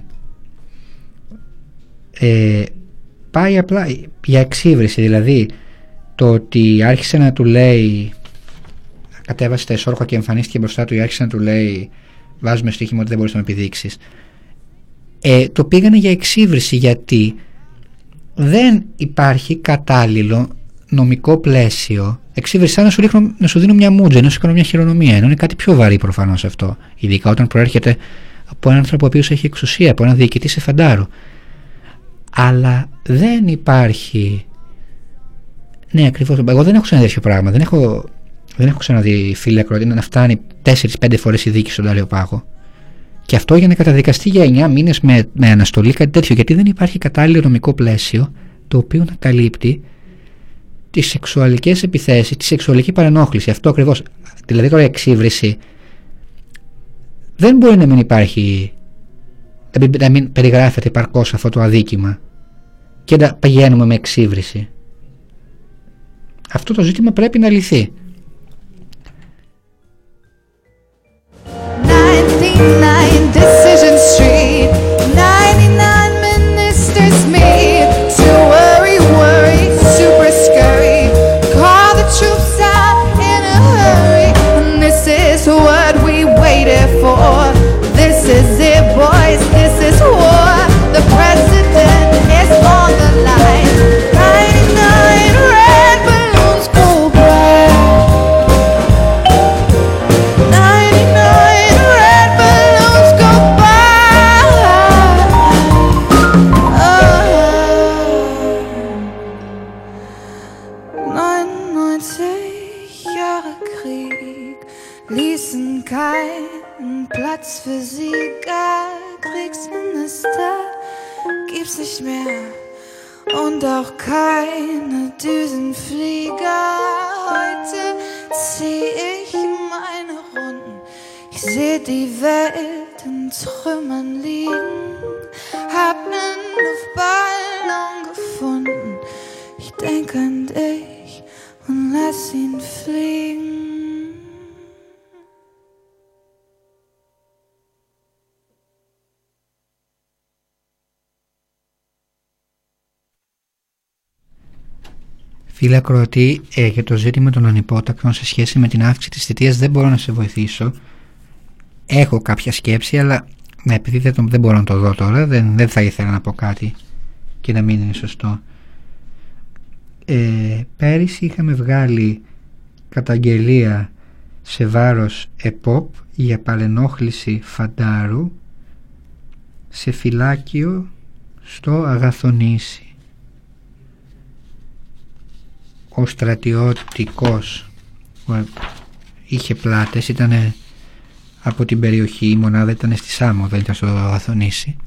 πάει απλά για εξύβριση. Δηλαδή το ότι άρχισε να του λέει, κατέβασε τα εσόρχα και εμφανίστηκε μπροστά του ή άρχισε να του λέει βάζουμε στοίχημα ότι δεν μπορείς να με επιδείξεις, το πήγανε για εξύβριση, γιατί δεν υπάρχει κατάλληλο νομικό πλαίσιο. Εξύβριση σαν να σου δίνω μια μούτζα, να σου κάνω μια χειρονομία, ενώ είναι κάτι πιο βαρύ προφανώς αυτό, ειδικά όταν προέρχεται από έναν άνθρωπο ο οποίος έχει εξουσία, από έναν διοικητή σε φαντάρο. Αλλά δεν υπάρχει. Ναι, ακριβώς. Εγώ δεν έχω ξαναδεί τέτοιο πράγμα. Δεν έχω ξαναδεί, φίλε ακροατή, να φτάνει 4-5 φορές η δίκη στον Άριο Πάγο. Και αυτό για να καταδικαστεί για 9 μήνες με αναστολή, κάτι τέτοιο. Γιατί δεν υπάρχει κατάλληλο νομικό πλαίσιο το οποίο να καλύπτει τις σεξουαλικές επιθέσεις, τη σεξουαλική παρενόχληση. Αυτό ακριβώς. Δηλαδή τώρα η εξύβριση δεν μπορεί να μην υπάρχει, να μην περιγράφεται επαρκώς αυτό το αδίκημα και να πηγαίνουμε με εξύβριση. Αυτό το ζήτημα πρέπει να λυθεί. 99 Decision Street, 99 ministers meet to worry, super scurry. Call the troops out in a hurry, and this is what we waited for. This is it, boys, this is war. The president is on the line. 99 red balloons go bright. 99 red balloons go by. Oh. 99 Jahre Krieg ließen keinen Platz für Sieger. Kriegsminister gibt's nicht mehr und auch keine Düsenflieger. Heute zieh ich meine Runden, ich seh die Welt in Trümmern liegen, hab nen Luftballon gefunden, ich denk an dich und lass ihn fliegen. Φίλε ακροατή, για το ζήτημα των ανυπότακτων σε σχέση με την αύξηση της θητείας δεν μπορώ να σε βοηθήσω. Έχω κάποια σκέψη, αλλά επειδή δεν μπορώ να το δω τώρα, δεν θα ήθελα να πω κάτι και να μην είναι σωστό. Πέρυσι είχαμε βγάλει καταγγελία σε βάρος ΕΠΟΠ για παρενόχληση φαντάρου σε φυλάκιο στο Αγαθονήσι. Ο στρατιώτικος είχε πλάτες, ήταν από την περιοχή, η μονάδα ήταν στη Σάμο, δεν ήταν στο Αγαθονήσι.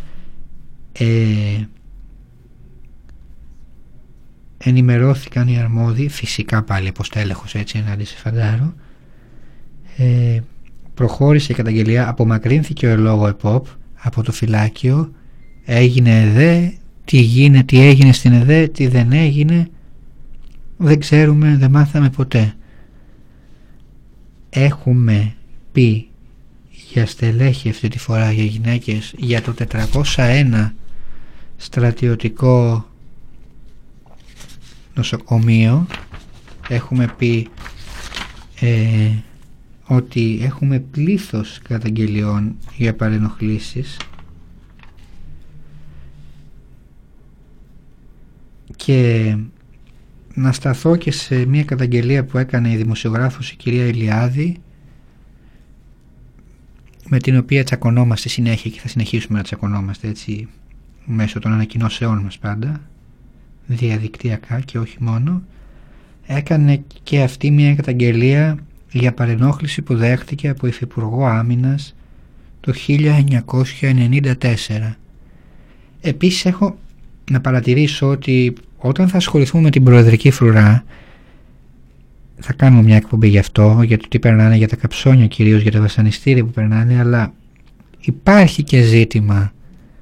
Ενημερώθηκαν οι αρμόδιοι, φυσικά πάλι αποστέλεχος έτσι ενάντια σε φαντάρο. Προχώρησε η καταγγελία, απομακρύνθηκε ο ελόγω ΕΠΟΠ από το φυλάκιο, έγινε ΕΔΕ, τι έγινε στην ΕΔΕ, τι δεν έγινε, δεν ξέρουμε, δεν μάθαμε ποτέ. Έχουμε πει για στελέχη αυτή τη φορά, για γυναίκες, για το 401 στρατιωτικό νοσοκομείο, έχουμε πει ότι έχουμε πλήθος καταγγελιών για παρενοχλήσεις και να σταθώ και σε μια καταγγελία που έκανε η δημοσιογράφος η κυρία Ηλιάδη, με την οποία τσακωνόμαστε συνέχεια και θα συνεχίσουμε να τσακωνόμαστε έτσι μέσω των ανακοινώσεών μας πάντα, διαδικτυακά και όχι μόνο. Έκανε και αυτή μια καταγγελία για παρενόχληση που δέχτηκε από Υφυπουργό Άμυνας το 1994. Επίσης έχω να παρατηρήσω ότι όταν θα ασχοληθούμε με την προεδρική φρουρά, θα κάνουμε μια εκπομπή γι' αυτό, για το τι περνάνε, για τα καψόνια κυρίως, για τα βασανιστήρια που περνάνε, αλλά υπάρχει και ζήτημα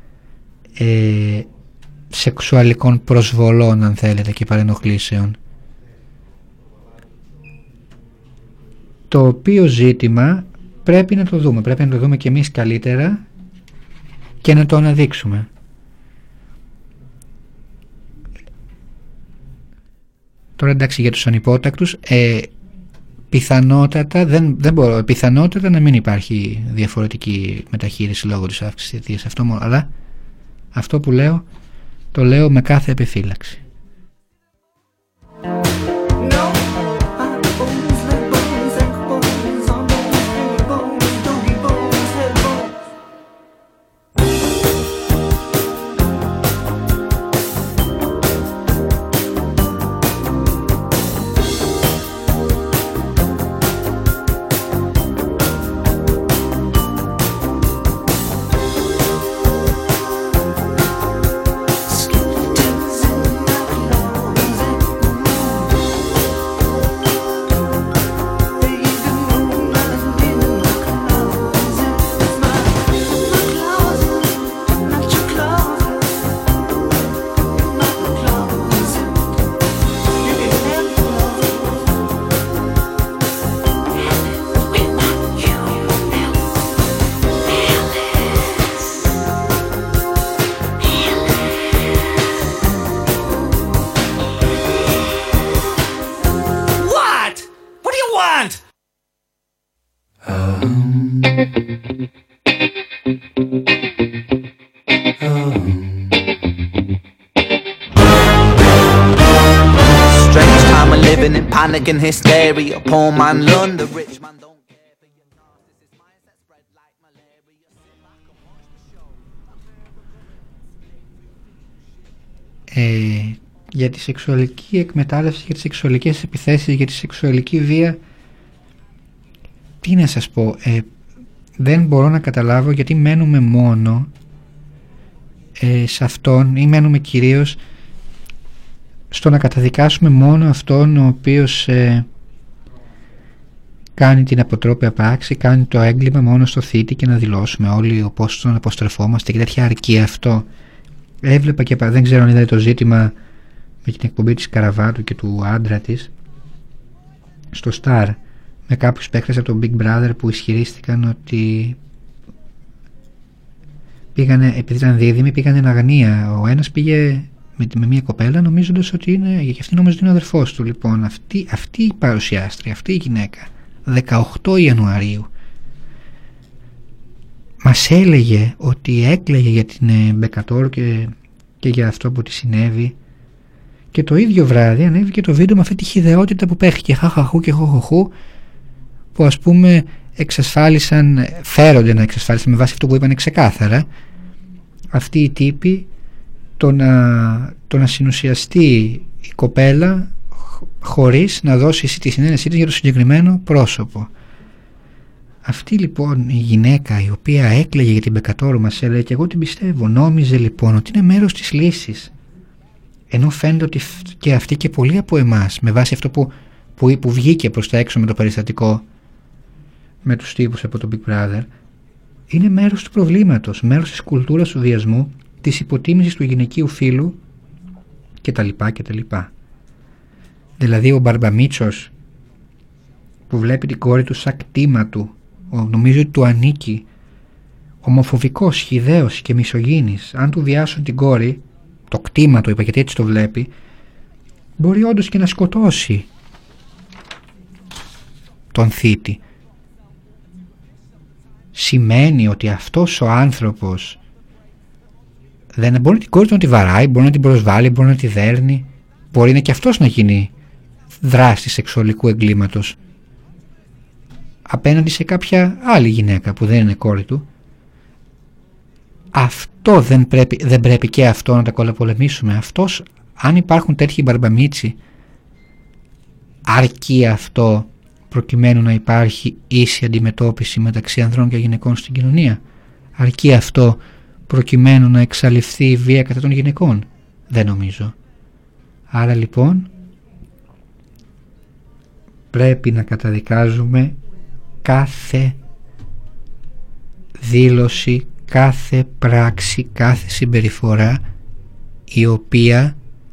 σεξουαλικών προσβολών, αν θέλετε, και παρενοχλήσεων, το οποίο ζήτημα πρέπει να το δούμε και εμείς καλύτερα και να το αναδείξουμε. Τώρα εντάξει, για τους ανυπότακτους πιθανότατα να μην υπάρχει διαφορετική μεταχείριση λόγω της αύξησης της αιτίας, αυτό μόνο, αλλά αυτό που λέω το λέω με κάθε επιφύλαξη. Panic and hysteria, poor man learn, the rich man don't care for your narcissist mindset spread like malaria. Για τη σεξουαλική εκμετάλλευση, για τις σεξουαλικές επιθέσεις, για τη σεξουαλική βία, τι να σας πω, δεν μπορώ να καταλάβω γιατί μένουμε μόνο σε αυτόν, ή μένουμε κυρίως στο να καταδικάσουμε μόνο αυτόν ο οποίος κάνει την αποτρόπαια πράξη, κάνει το έγκλημα μόνο στο θήτη, και να δηλώσουμε όλοι πώς τον αποστρεφόμαστε και τέτοια αρκεί αυτό. Έβλεπα και δεν ξέρω αν είδατε το ζήτημα με την εκπομπή της Καραβάτου και του άντρα της στο Star, με κάποιους παίκτες από το Big Brother που ισχυρίστηκαν ότι πήγανε, επειδή ήταν δίδυμοι, πήγανε εν αγνία. Ο ένας πήγε με μια κοπέλα νομίζοντας ότι είναι, και αυτή νόμιζε ότι είναι ο αδερφός του. Λοιπόν, αυτή η παρουσιάστρια, αυτή η γυναίκα, 18 Ιανουαρίου μας έλεγε ότι έκλαιγε για την Μπεκατόρ και για αυτό που τη συνέβη, και το ίδιο βράδυ ανέβηκε το βίντεο με αυτή τη χυδαιότητα που παίχηκε χαχαχού και χοχοχού, που ας πούμε φέρονται να εξασφάλισαν με βάση αυτό που είπανε ξεκάθαρα αυτοί οι τύποι το να συνουσιαστεί η κοπέλα χωρίς να δώσει τη συνένεσή της για το συγκεκριμένο πρόσωπο. Αυτή λοιπόν η γυναίκα η οποία έκλαιγε για την Μπεκατόρου Μασέλα, και εγώ την πιστεύω, νόμιζε λοιπόν ότι είναι μέρος της λύσης, ενώ φαίνεται ότι και αυτή και πολλοί από εμάς με βάση αυτό που βγήκε προς τα έξω με το περιστατικό με τους τύπους από το Big Brother, είναι μέρος του προβλήματος, μέρος της κουλτούρας του βιασμού, της υποτίμησης του γυναικείου φύλου κτλ. Δηλαδή ο Μπαρμπαμίτσος που βλέπει την κόρη του σαν κτήμα του, νομίζω ότι του ανήκει, ομοφοβικός, χυδαίος και μισογίνης, αν του βιάσουν την κόρη, το κτήμα του είπα γιατί έτσι το βλέπει, μπορεί όντως και να σκοτώσει τον θήτη. Σημαίνει ότι αυτός ο άνθρωπος δεν μπορεί την κόρη του να τη βαράει, μπορεί να την προσβάλλει, μπορεί να τη δέρνει, μπορεί να και αυτός να γίνει δράστη σεξουαλικού εγκλήματος απέναντι σε κάποια άλλη γυναίκα που δεν είναι κόρη του. Αυτό δεν πρέπει και αυτό να τα κολαπολεμήσουμε. Αυτός, αν υπάρχουν τέτοιοι Μπαρμπαμίτσι, αρκεί αυτό προκειμένου να υπάρχει ίση αντιμετώπιση μεταξύ ανδρών και γυναικών στην κοινωνία? Αρκεί αυτό προκειμένου να εξαλειφθεί η βία κατά των γυναικών? Δεν νομίζω. Άρα λοιπόν πρέπει να καταδικάζουμε κάθε δήλωση, κάθε πράξη, κάθε συμπεριφορά η οποία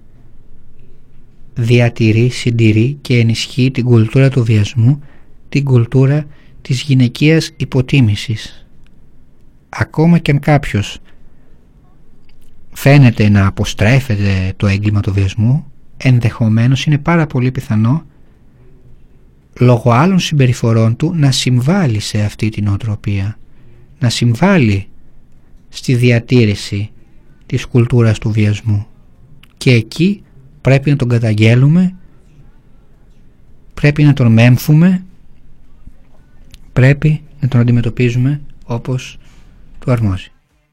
διατηρεί, συντηρεί και ενισχύει την κουλτούρα του βιασμού, την κουλτούρα της γυναικείας υποτίμησης. Ακόμα και αν κάποιος φαίνεται να αποστρέφεται το έγκλημα του βιασμού, ενδεχομένως είναι πάρα πολύ πιθανό λόγω άλλων συμπεριφορών του να συμβάλλει σε αυτή την οτροπία, να συμβάλλει στη διατήρηση της κουλτούρας του βιασμού, και εκεί πρέπει να τον καταγγέλουμε, πρέπει να τον μέμφουμε, πρέπει να τον αντιμετωπίζουμε όπως του αρμόζει.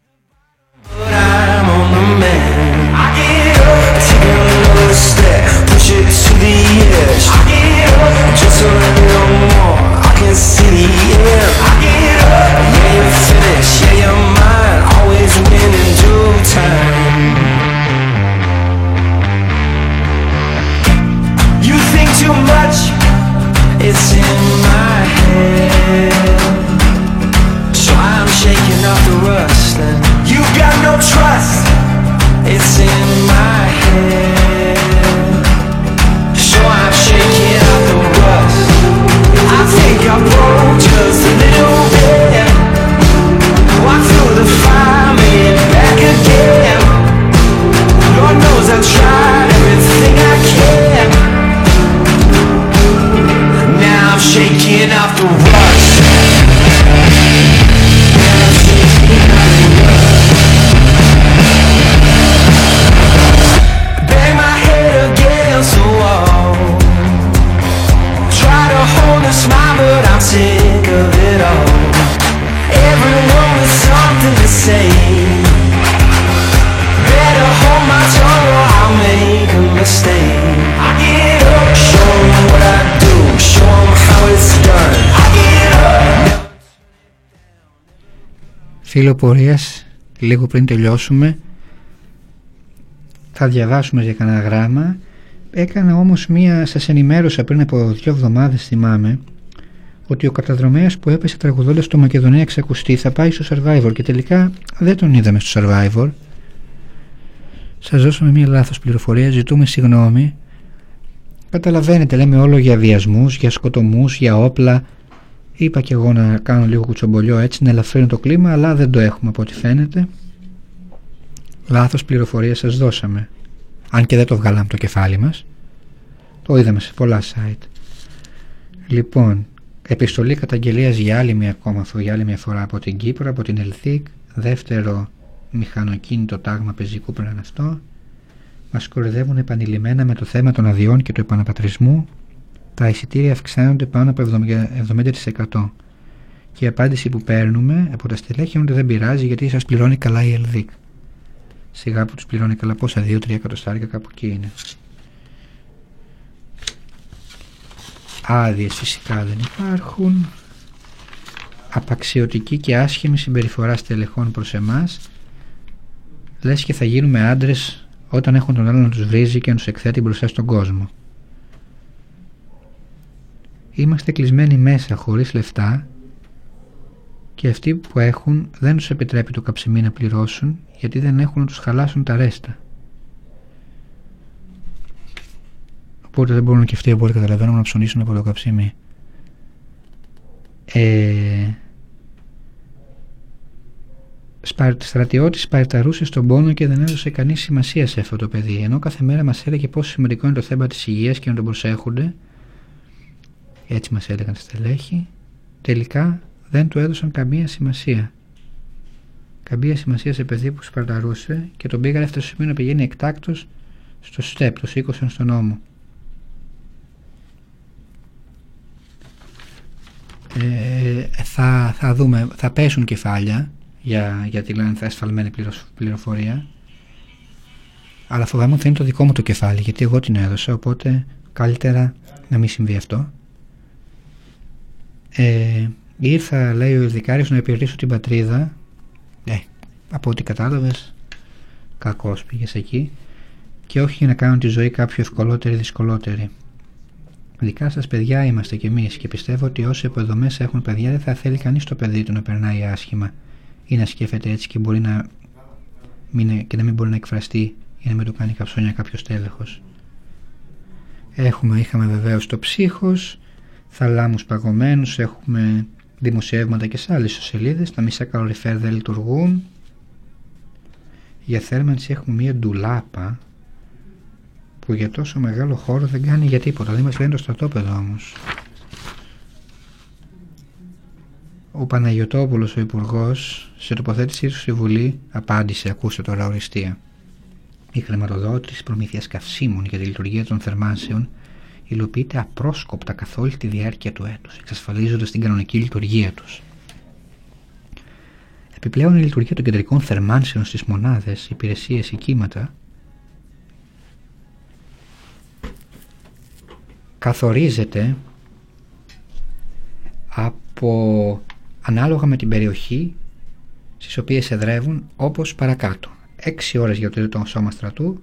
Too much, it's in my head, so I'm shaking off the rust, and you got no trust, it's in my head, so I'm shaking off the rust. I think I broke just a little bit, walked through the fire, made it back again. Lord knows I tried everything I can. I'm shaking off the rust. Bang my head against the wall. Try to hold a smile, but I'm sick of it all. Everyone with something to say. Better hold my tongue or I'll make a mistake. I get up, show me what I do, show me how it's done. I get up. Φίλο πορείας, λίγο πριν τελειώσουμε θα διαβάσουμε για κανένα γράμμα. Έκανα όμως σας ενημέρωσα πριν από 2 εβδομάδες, θυμάμαι, ότι ο καταδρομέας που έπεσε τραγουδώντας στο Μακεδονία Εξακουστή θα πάει στο Survivor, και τελικά δεν τον είδαμε στο Survivor. Σας δώσαμε μια λάθος πληροφορία, ζητούμε συγγνώμη. Καταλαβαίνετε, λέμε όλο για βιασμούς, για σκοτωμούς, για όπλα. Είπα και εγώ να κάνω λίγο κουτσομπολιό έτσι, να ελαφρύνω το κλίμα, αλλά δεν το έχουμε από ό,τι φαίνεται. Λάθος πληροφορία σας δώσαμε. Αν και δεν το βγάλαμε το κεφάλι μας. Το είδαμε σε πολλά site. Λοιπόν, επιστολή καταγγελίας για άλλη μια φορά από την Κύπρο, από την Ελθίκ. Δεύτερο μηχανοκίνητο τάγμα πεζικού πριν αυτό. Μας κορυδεύουν επανειλημμένα με το θέμα των αδειών και του επαναπατρισμού. τα εισιτήρια αυξάνονται πάνω από 70%. Και η απάντηση που παίρνουμε από τα στελέχη είναι ότι δεν πειράζει, γιατί σας πληρώνει καλά η Ελδίκ. Σιγά που τους πληρώνει καλά, πόσα, 2-3 εκατοστάρια, κάπου εκεί είναι. Άδειες φυσικά δεν υπάρχουν. Απαξιωτική και άσχημη συμπεριφορά στελεχών προς εμάς. Λες και θα γίνουμε άντρες όταν έχουν τον άλλο να τους βρίζει και να τους εκθέτει μπροστά στον κόσμο. Είμαστε κλεισμένοι μέσα χωρίς λεφτά και αυτοί που έχουν δεν τους επιτρέπει το καψιμί να πληρώσουν, γιατί δεν έχουν να τους χαλάσουν τα ρέστα. Οπότε δεν μπορούν και αυτοί, από ό,τι καταλαβαίνουμε, να ψωνίσουν από το καψίμι. Στρατιώτης σπαρταρούσε στον πόνο και δεν έδωσε κανείς σημασία σε αυτό το παιδί, ενώ κάθε μέρα μας έλεγε πόσο σημαντικό είναι το θέμα της υγείας και να τον προσέχονται. Έτσι μας έλεγαν στελέχη. Τελικά δεν του έδωσαν καμία σημασία. Καμία σημασία σε παιδί που σπαρταρούσε και τον πήγανε αυτό το σημείο να πηγαίνει εκτάκτος στο ΣΤΕΠ, το σήκωσαν στον ώμο. Θα δούμε, θα πέσουν κεφάλια για τη λένε ασφαλμένη πληροφορία, αλλά φοβάμαι ότι θα είναι το δικό μου το κεφάλι, γιατί εγώ την έδωσα, οπότε καλύτερα να μην συμβεί αυτό. Ήρθα, λέει ο Ιλδικάριος, να υπηρετήσω την πατρίδα. Από ό,τι κατάλαβες, κακώς πήγες εκεί, και όχι για να κάνω τη ζωή κάποιο ευκολότερη, δυσκολότερη. Δικά σας παιδιά είμαστε κι εμείς, και πιστεύω ότι όσοι από εδώ μέσα έχουν παιδιά, δεν θα θέλει κανείς το παιδί του να περνάει άσχημα ή να σκέφτεται έτσι και να μην μπορεί να εκφραστεί ή να μην του κάνει καψόνια κάποιος τέλεχος. Είχαμε βεβαίως το ψύχος, θαλάμους παγωμένους, έχουμε δημοσιεύματα και σε άλλες ιστοσελίδες. Τα μισά καλοριφέρ δεν λειτουργούν. Για θέρμανση έχουμε μία ντουλάπα που για τόσο μεγάλο χώρο δεν κάνει για τίποτα. Δεν μας λένε το στρατόπεδο όμως. Ο Παναγιωτόπουλος, ο Υπουργός, σε τοποθέτησή του στη Βουλή απάντησε, ακούστε τώρα οριστία: η χρηματοδότηση προμήθειας καυσίμων για τη λειτουργία των θερμάνσεων υλοποιείται απρόσκοπτα καθ' όλη τη διάρκεια του έτους, εξασφαλίζοντας την κανονική λειτουργία τους. Επιπλέον, η λειτουργία των κεντρικών θερμάνσεων στις μονάδες, υπηρεσίες ή κύματα καθορίζεται ανάλογα με την περιοχή στις οποίες εδρεύουν, όπως παρακάτω: 6 ώρες για το τρίτο σώμα στρατού.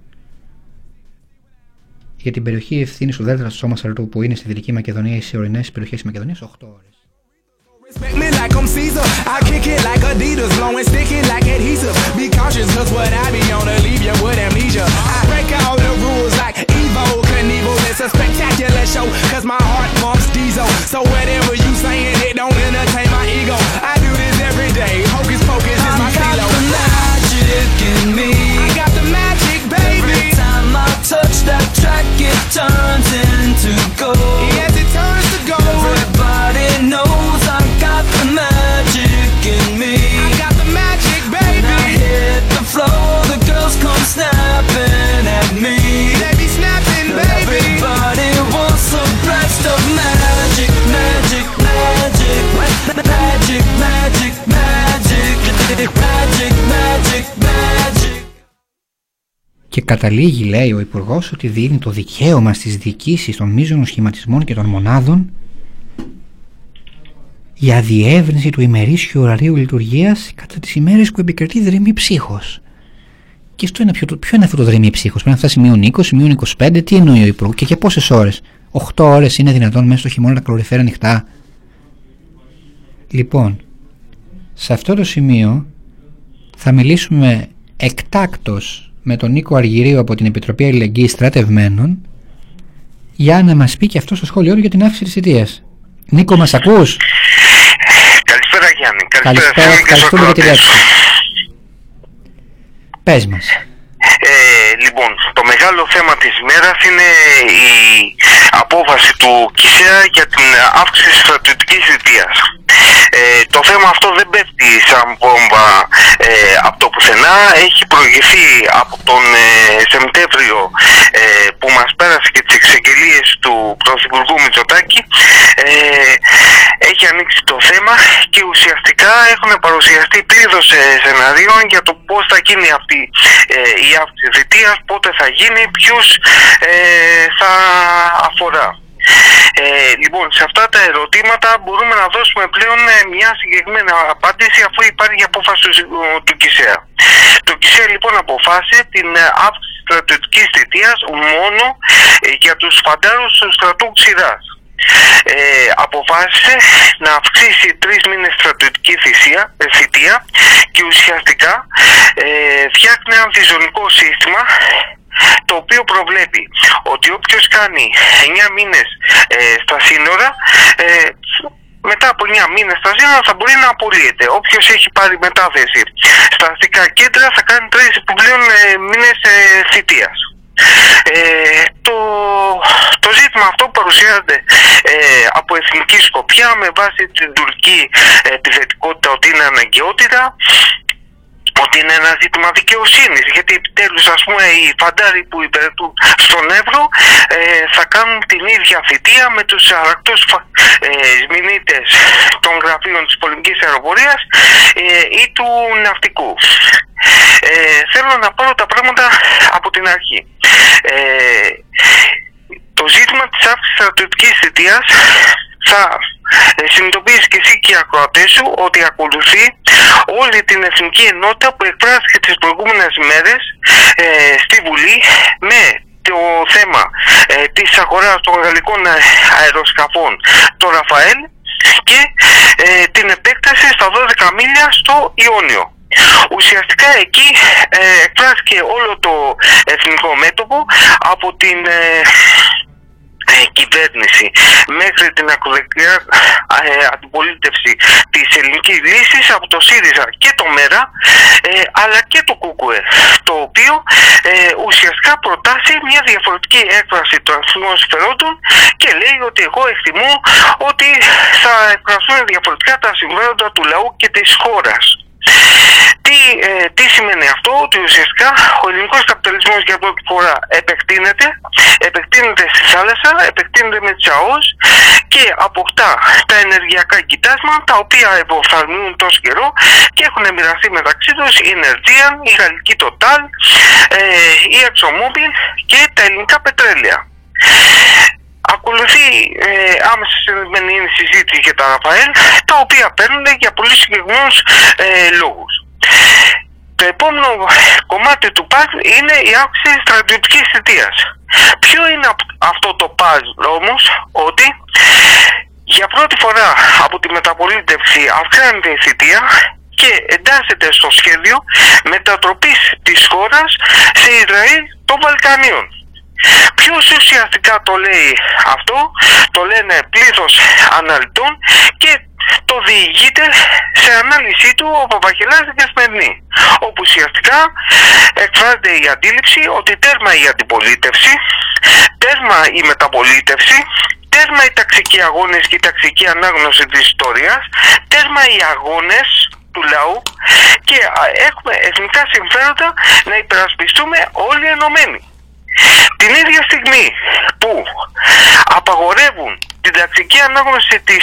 Για την περιοχή ευθύνης του δεύτερου σώμα στρατού που είναι στη Δυτική Μακεδονία ή σε ορεινές περιοχές της Μακεδονίας, 8 ώρες. Respect me like I'm Caesar. I kick it like Adidas, blowing sticky like adhesive. Be cautious, cause what I be on to leave you with amnesia. I break all the rules like Evo Knievel. It's a spectacular show, cause my heart pumps diesel. So whatever you saying, it don't entertain my ego. I do this every day. Hocus pocus is my stilo. I got the magic in me. I got the magic, baby. Every time I touch that track, it turns into gold. Yes, it turns to gold. Everybody knows I got the magic in me. I got the magic, baby. When I hit the floor, the girls come snapping at me. They be snapping, baby. Everybody wants a blast of magic, magic, magic, magic, magic, magic, magic, magic, magic. Και καταλήγει, λέει ο Υπουργός, ότι δίνει το δικαίωμα στις διοικήσεις των μείζωνων σχηματισμών και των μονάδων για διεύρυνση του ημερήσιου ωραρίου λειτουργίας κατά τις ημέρες που επικρατεί δρυμή ψύχος. Και αυτό είναι ποιο είναι αυτό το δρυμή ψύχος? Πρέπει να φτάσει -20, -25, τι εννοεί ο Υπουργός? Και για πόσες ώρες? 8 ώρες είναι δυνατόν μέσα στο χειμώνα να καλοριφέρει ανοιχτά? Λοιπόν, σε αυτό το σημείο θα μιλήσουμε εκτάκτως με τον Νίκο Αργυρίου από την Επιτροπή Αλληλεγγύης Στρατευμένων για να μας πει και αυτό στο σχόλιο του για την αύξηση της θητείας. Νίκο, μας ακούς? Καλησπέρα Γιάννη. Καλησπέρα, ευχαριστούμε για τη λέξη. Πες μας. Λοιπόν, το μεγάλο θέμα της ημέρας είναι η απόφαση του ΚΙΣΕΑ για την αύξηση της στρατιωτικής θητείας. Το θέμα αυτό δεν πέφτει σαν βόμβα από το πουθενά. Έχει προηγηθεί από τον Σεπτέμβριο που μας μας πέρασε και τις εξαγγελίες του Πρωθυπουργού Μητσοτάκη, έχει ανοίξει το θέμα και ουσιαστικά έχουν παρουσιαστεί πλήθος σενάριων για το πώς θα γίνει αυτή η αύξηση θητείας, πότε θα γίνει, ποιους θα αφορά. Λοιπόν, σε αυτά τα ερωτήματα μπορούμε να δώσουμε πλέον μια συγκεκριμένη απάντηση, αφού υπάρχει απόφαση του ΚΙΣΕΑ. Το ΚΙΣΕΑ λοιπόν αποφάσισε την αύξηση στρατιωτικής θητείας μόνο για τους φαντάρους του στρατού ξηράς. Αποφάσισε να αυξήσει 3 μήνες στρατιωτική θητεία και ουσιαστικά φτιάχνει ένα διζωνικό σύστημα, το οποίο προβλέπει ότι όποιος κάνει 9 μήνες στα σύνορα, μετά από 9 μήνες στα σύνορα θα μπορεί να απολύεται. Όποιος έχει πάρει μετάθεση στα αστικά κέντρα θα κάνει 3 επιπλέον μήνες θητείας. Το ζήτημα αυτό παρουσιάζεται από εθνική σκοπιά με βάση την τουρκική επιθετικότητα ότι είναι αναγκαιότητα, ότι είναι ένα ζήτημα δικαιοσύνης, γιατί επιτέλους ας πούμε οι φαντάροι που υπηρετούν στον Εύρο θα κάνουν την ίδια θητεία με τους αρακτούς σμηνίτες των γραφείων της πολεμικής αεροπορίας ή του ναυτικού. Θέλω να πάρω τα πράγματα από την αρχή. Το ζήτημα της αύξησης στρατιωτικής θητείας θα συνειδητοποιήσει και εσύ και οι ακροατές σου ότι ακολουθεί όλη την εθνική ενότητα που εκφράστηκε τις προηγούμενες μέρες στη Βουλή με το θέμα της αγοράς των γαλλικών αεροσκαφών, το Ραφαέλ, και την επέκταση στα 12 μίλια στο Ιόνιο. Ουσιαστικά εκεί εκφράστηκε όλο το εθνικό μέτωπο από την κυβέρνηση μέχρι την ακροδεξιά αντιπολίτευση της ελληνικής λύσης, από το ΣΥΡΙΖΑ και το ΜΕΡΑ, αλλά και το ΚΚΕ, το οποίο ουσιαστικά προτάσει μια διαφορετική έκφραση των εθνικών συμφερόντων και λέει ότι εγώ εκτιμώ ότι θα εκφραστούν διαφορετικά τα συμφέροντα του λαού και της χώρας. Τι σημαίνει αυτό? Ότι ουσιαστικά ο ελληνικός καπιταλισμός για πρώτη φορά επεκτείνεται στη θάλασσα, επεκτείνεται με τις ΑΟΣ και αποκτά τα ενεργειακά κοιτάσματα, τα οποία εποφθαλμιούν τόσο καιρό και έχουν μοιραστεί μεταξύ τους η Energean, η γαλλική Total, η ExxonMobil και τα ελληνικά πετρέλαια. Ακολουθεί άμεσα συνδεδεμένη συζήτηση για τα Ραφαέλ, τα οποία παίρνουν για πολύ συγκεκριμένους λόγους. Το επόμενο κομμάτι του παζλ είναι η αύξηση στρατιωτικής θητείας. Ποιο είναι αυτό το παζλ όμως? Ότι για πρώτη φορά από τη μεταπολίτευση αυξάνεται η θητεία και εντάσσεται στο σχέδιο μετατροπής της χώρας σε Ισραήλ των Βαλκανίων. Ποιος ουσιαστικά το λέει αυτό? Το λένε πλήθος αναλυτών και το διηγείται σε ανάλυση του ο Παπαχελάς και Καθημερινή, όπου ουσιαστικά εκφράζεται η αντίληψη ότι τέρμα η αντιπολίτευση, τέρμα η μεταπολίτευση, τέρμα οι ταξικοί αγώνες και η ταξική ανάγνωση της ιστορίας, τέρμα οι αγώνες του λαού και έχουμε εθνικά συμφέροντα να υπερασπιστούμε όλοι ενωμένοι. Την ίδια στιγμή που απαγορεύουν την ταξική ανάγνωση της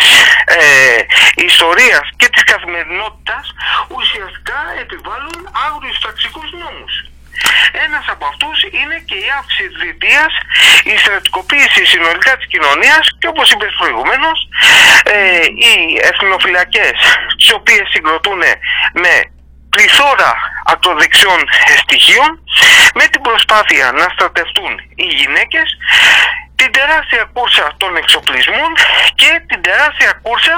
ιστορίας και της καθημερινότητας, ουσιαστικά επιβάλλουν άγριους ταξικούς νόμους. Ένας από αυτούς είναι και η αύξηση της θητείας, η στρατικοποίηση συνολικά της κοινωνίας και, όπως είπες προηγουμένως, οι εθνοφυλακές, τις οποίες συγκροτούν με πληθώρα ακροδεξιών στοιχείων, με την προσπάθεια να στρατευτούν οι γυναίκες, την τεράστια κούρσα των εξοπλισμών και την τεράστια κούρσα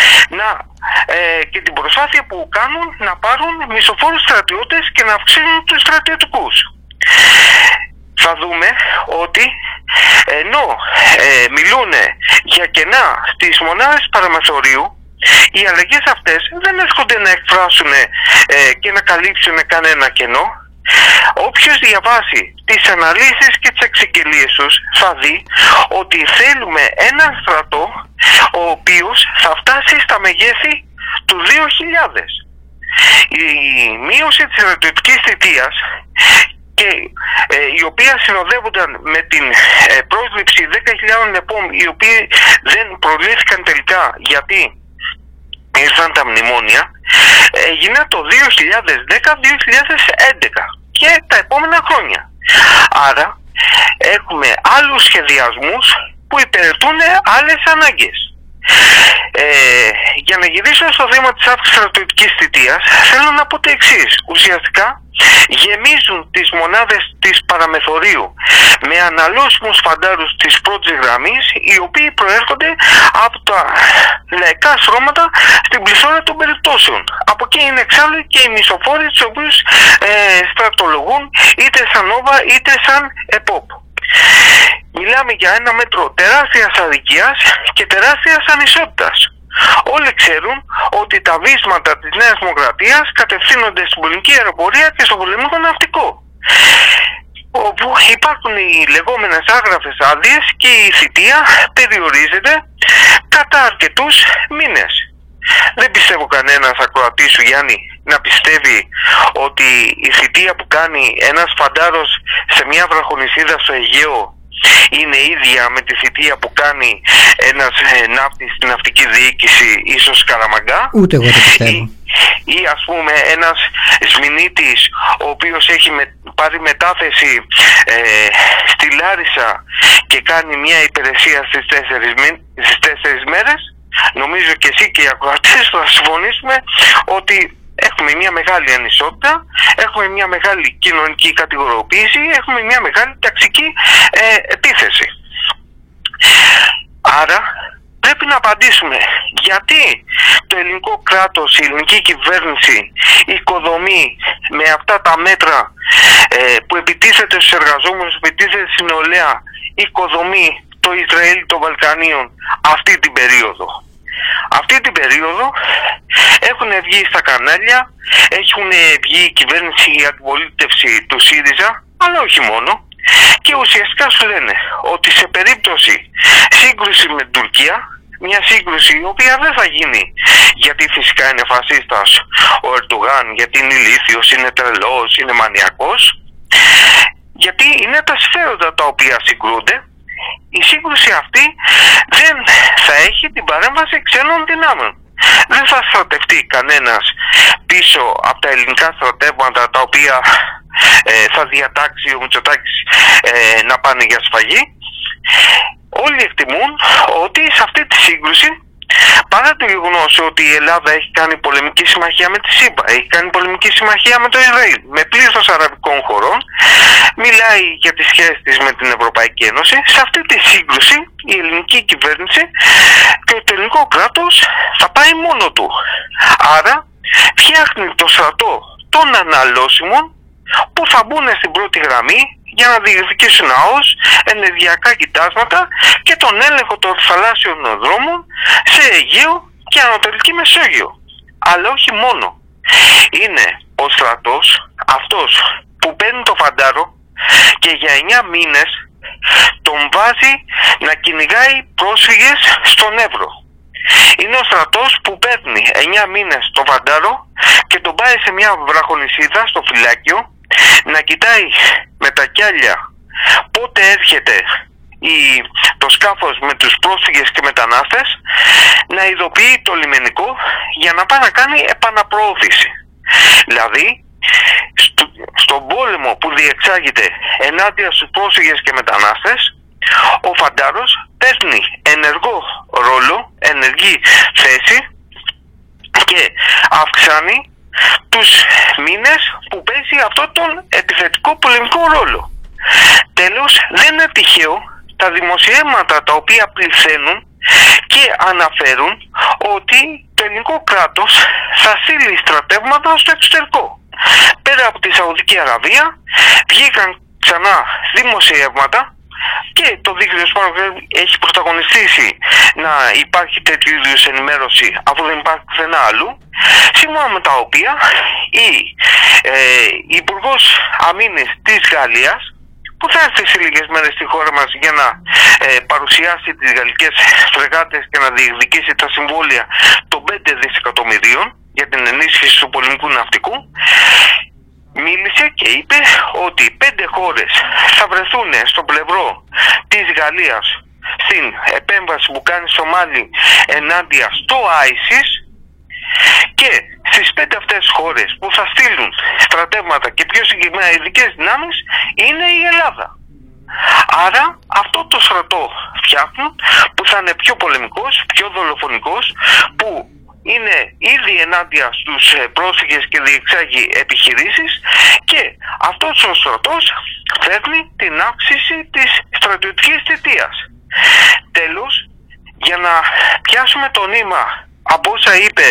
και την προσπάθεια που κάνουν να πάρουν μισοφόρους στρατιώτες και να αυξήσουν τους στρατιωτικούς. Θα δούμε ότι ενώ μιλούν για κενά στις μονάδες παραμεθορίου, οι αλλαγές αυτές δεν έρχονται να εκφράσουν και να καλύψουν κανένα κενό. Όποιος διαβάσει τις αναλύσεις και τις εξαγγελίες τους θα δει ότι θέλουμε έναν στρατό ο οποίος θα φτάσει στα μεγέθη του 2000. Η μείωση της στρατιωτικής θητείας και η οποία συνοδεύονταν με την πρόσληψη 10.000 ΕΠΟΜ, οι οποίοι δεν προλήφθηκαν τελικά γιατί ήρθαν τα μνημόνια, έγινε το 2010-2011 και τα επόμενα χρόνια. Άρα έχουμε άλλους σχεδιασμούς που υπηρετούν άλλες ανάγκες. Για να γυρίσω στο θέμα της αύξησης στρατιωτικής θητείας, θέλω να πω το εξής. Ουσιαστικά γεμίζουν τις μονάδες της παραμεθορίου με αναλώσιμους φαντάρους της πρώτης γραμμής, οι οποίοι προέρχονται από τα λαϊκά στρώματα στην πληθώρα των περιπτώσεων. Από εκεί είναι εξάλλου και οι μισοφόροι, τους οποίους στρατολογούν είτε σαν Νόβα είτε σαν ΕΠΟΠ. Μιλάμε για ένα μέτρο τεράστιας αδικίας και τεράστιας ανισότητας. Όλοι ξέρουν ότι τα βίσματα της Νέας Δημοκρατίας κατευθύνονται στην πολιτική αεροπορία και στο πολεμικό ναυτικό, όπου υπάρχουν οι λεγόμενες άγραφες άδειες και η θητεία περιορίζεται κατά αρκετούς μήνες. Δεν πιστεύω κανένας ακροατής σου, Γιάννη, να πιστεύει ότι η θητεία που κάνει ένας φαντάρος σε μια βραχονησίδα στο Αιγαίο είναι ίδια με τη θητεία που κάνει ένας ναύτης στην ναυτική διοίκηση, ίσως Καραμαγκά. Ούτε εγώ το πιστεύω. Ή ας πούμε ένας σμηνίτης ο οποίος έχει πάρει μετάθεση στη Λάρισα και κάνει μια υπηρεσία στις 4 μέρες. Νομίζω και εσύ και οι ακροατές θα συμφωνήσουμε ότι έχουμε μια μεγάλη ανισότητα, έχουμε μια μεγάλη κοινωνική κατηγοριοποίηση, έχουμε μια μεγάλη ταξική επίθεση. Άρα πρέπει να απαντήσουμε γιατί το ελληνικό κράτος, η ελληνική κυβέρνηση οικοδομεί με αυτά τα μέτρα που επιτίθεται στους εργαζόμενους, που επιτίθεται στην νεολαία, οικοδομεί το Ισραήλ των Βαλκανίων αυτή την περίοδο. Αυτή την περίοδο έχουν βγει στα κανάλια, έχουν βγει η κυβέρνηση, η αντιπολίτευση του ΣΥΡΙΖΑ, αλλά όχι μόνο, και ουσιαστικά σου λένε ότι σε περίπτωση σύγκρουση με την Τουρκία, μια σύγκρουση η οποία δεν θα γίνει γιατί φυσικά είναι φασίστας ο Ερντογάν, γιατί είναι ηλίθιος, είναι τρελός, είναι μανιακός, γιατί είναι τα συμφέροντα τα οποία συγκρούνται. Η σύγκρουση αυτή δεν θα έχει την παρέμβαση ξένων δυνάμεων. Δεν θα στρατευτεί κανένας πίσω από τα ελληνικά στρατεύματα τα οποία θα διατάξει ο Μητσοτάκης να πάνε για σφαγή. Όλοι εκτιμούν ότι σε αυτή τη σύγκρουση, παρά το γεγονός ότι η Ελλάδα έχει κάνει πολεμική συμμαχία με τη ΣΥΠΑ, έχει κάνει πολεμική συμμαχία με το Ισραήλ, με πλήθος αραβικών χωρών, μιλάει για τις σχέσεις της με την Ευρωπαϊκή Ένωση, σε αυτή τη σύγκρουση η ελληνική κυβέρνηση και το ελληνικό κράτος θα πάει μόνο του. Άρα φτιάχνει το στρατό των αναλώσιμων που θα μπουν στην πρώτη γραμμή για να διεκδικήσουν ΑΟΣ, ενεργειακά κοιτάσματα και τον έλεγχο των θαλάσσιων δρόμων σε Αιγαίο και Ανατολική Μεσόγειο. Αλλά όχι μόνο. Είναι ο στρατός αυτός που παίρνει το φαντάρο και για 9 μήνες τον βάζει να κυνηγάει πρόσφυγες στον Εύρο. Είναι ο στρατός που παίρνει 9 μήνες το φαντάρο και τον πάει σε μια βραχονησίδα στο φυλάκιο να κοιτάει με τα κιάλια πότε έρχεται το σκάφος με τους πρόσφυγες και μετανάστες, να ειδοποιεί το λιμενικό για να πάει να κάνει επαναπροώθηση. Δηλαδή στον πόλεμο που διεξάγεται ενάντια στους πρόσφυγες και μετανάστες, ο φαντάρος παίρνει ενεργό ρόλο, ενεργή θέση και αυξάνει τους μήνες που παίζει αυτό τον επιθετικό πολεμικό ρόλο. Τέλος, δεν είναι τυχαίο τα δημοσιεύματα τα οποία πληθαίνουν και αναφέρουν ότι το ελληνικό κράτος θα στείλει στρατεύματα στο εξωτερικό. Πέρα από τη Σαουδική Αραβία βγήκαν ξανά δημοσιεύματα και το δίκτυο έχει πρωταγωνιστήσει να υπάρχει τέτοιου είδους ενημέρωση αφού δεν υπάρχει πουθενά αλλού, σύμφωνα με τα οποία η Υπουργός Αμήνης της Γαλλίας, που θα έρθει σε λίγες μέρες στη χώρα μας για να παρουσιάσει τις γαλλικές φρεγάτες και να διεκδικήσει τα συμβόλαια των 5 δισεκατομμυρίων για την ενίσχυση του πολεμικού ναυτικού, μίλησε και είπε ότι 5 χώρες θα βρεθούν στο πλευρό της Γαλλίας στην επέμβαση που κάνει στο Μάλι ενάντια στο ISIS, και στις 5 αυτές χώρες που θα στείλουν στρατεύματα και πιο συγκεκριμένα ειδικές δυνάμεις είναι η Ελλάδα. Άρα αυτό το στρατό φτιάχνουν που θα είναι πιο πολεμικός, πιο δολοφονικός, που είναι ήδη ενάντια στους πρόσφυγες και διεξάγει επιχειρήσεις, και αυτός ο στρατός φέρνει την αύξηση της στρατιωτικής θητείας. Τέλος, για να πιάσουμε το νήμα από όσα είπε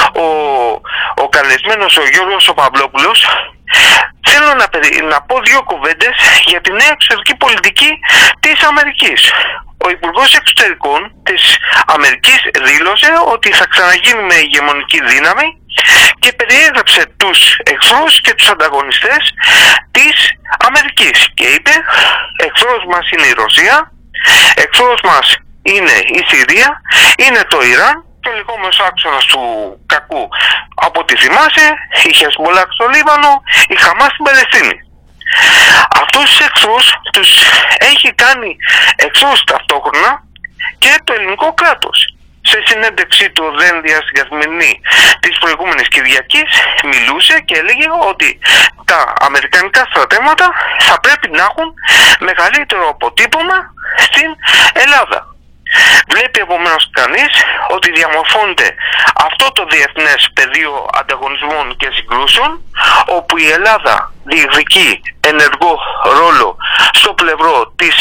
ο καλεσμένος ο Γιώργος ο Παυλόπουλος, θέλω να πω 2 κουβέντες για τη νέα εξωτερική πολιτική της Αμερικής. Ο Υπουργός Εξωτερικών της Αμερικής δήλωσε ότι θα ξαναγίνει με ηγεμονική δύναμη και περιέγραψε τους εχθρούς και τους ανταγωνιστές της Αμερικής και είπε: εχθρός μας είναι η Ρωσία, εχθρός μας είναι η Συρία, είναι το Ιράν και ο λεγόμενος άξονας του κακού, από ό,τι θυμάσαι, η Χεσμολάχ στο Λίβανο, η Χαμάς στην Παλαιστίνη. Αυτούς τους εχθρούς τους έχει κάνει εχθρούς ταυτόχρονα και το ελληνικό κράτος. Σε συνέντευξή του Δένδια στην Καθημερινή της προηγούμενης Κυριακής μιλούσε και έλεγε ότι τα αμερικανικά στρατεύματα θα πρέπει να έχουν μεγαλύτερο αποτύπωμα στην Ελλάδα. Βλέπει επομένως κανείς ότι διαμορφώνεται αυτό το διεθνές πεδίο ανταγωνισμών και συγκρούσεων, όπου η Ελλάδα διεκδικεί ενεργό ρόλο στο πλευρό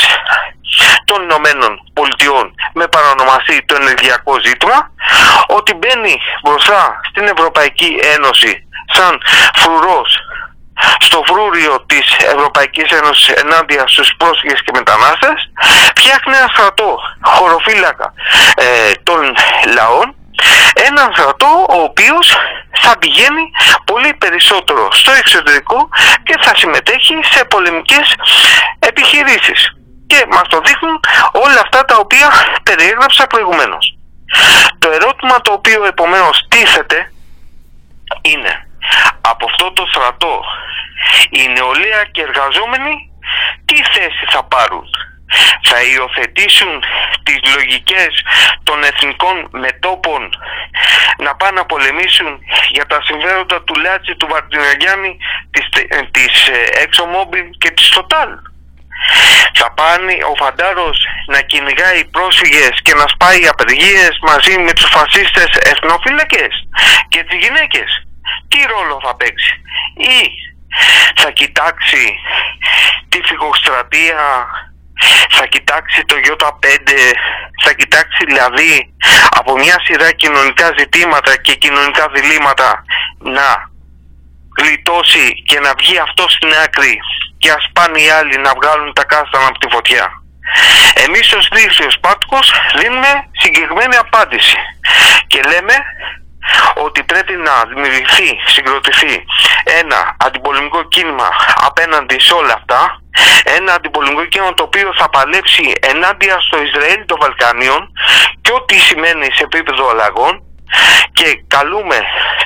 των Ηνωμένων Πολιτειών με παρονομαστεί το ενεργειακό ζήτημα, ότι μπαίνει μπροστά στην Ευρωπαϊκή Ένωση σαν φρουρός στο φρούριο της Ευρωπαϊκής Ένωσης ενάντια στους πρόσφυγες και μετανάστες, φτιάχνει ένα στρατό χωροφύλακα των λαών, έναν στρατό ο οποίος θα πηγαίνει πολύ περισσότερο στο εξωτερικό και θα συμμετέχει σε πολεμικές επιχειρήσεις, και μας το δείχνουν όλα αυτά τα οποία περιέγραψα προηγουμένως. Το ερώτημα το οποίο επομένως τίθεται είναι: από αυτό το στρατό οι νεολαία και εργαζόμενοι τι θέση θα πάρουν? Θα υιοθετήσουν τις λογικές των εθνικών μετώπων να πάνε να πολεμήσουν για τα συμφέροντα του Λάτσι, του Βαρτιναγιάννη, της ExxonMobil και της Total? Θα πάνε ο Φαντάρος να κυνηγάει πρόσφυγες και να σπάει απεργίες μαζί με τους φασίστες εθνοφύλακες και τις γυναίκες? Τι ρόλο θα παίξει? Ή θα κοιτάξει τη φυγοστρατεία, θα κοιτάξει το Ι5, θα κοιτάξει δηλαδή από μια σειρά κοινωνικά ζητήματα και κοινωνικά διλήμματα να γλιτώσει και να βγει αυτό στην άκρη και ας πάνε οι άλλοι να βγάλουν τα κάστανα από τη φωτιά? Εμείς ως Δίκτυος Σπάρτικος δίνουμε συγκεκριμένη απάντηση και λέμε ότι πρέπει να δημιουργηθεί, συγκροτηθεί ένα αντιπολεμικό κίνημα απέναντι σε όλα αυτά, ένα αντιπολεμικό κίνημα το οποίο θα παλέψει ενάντια στο Ισραήλ των Βαλκανίων και ό,τι σημαίνει σε επίπεδο αλλαγών, και καλούμε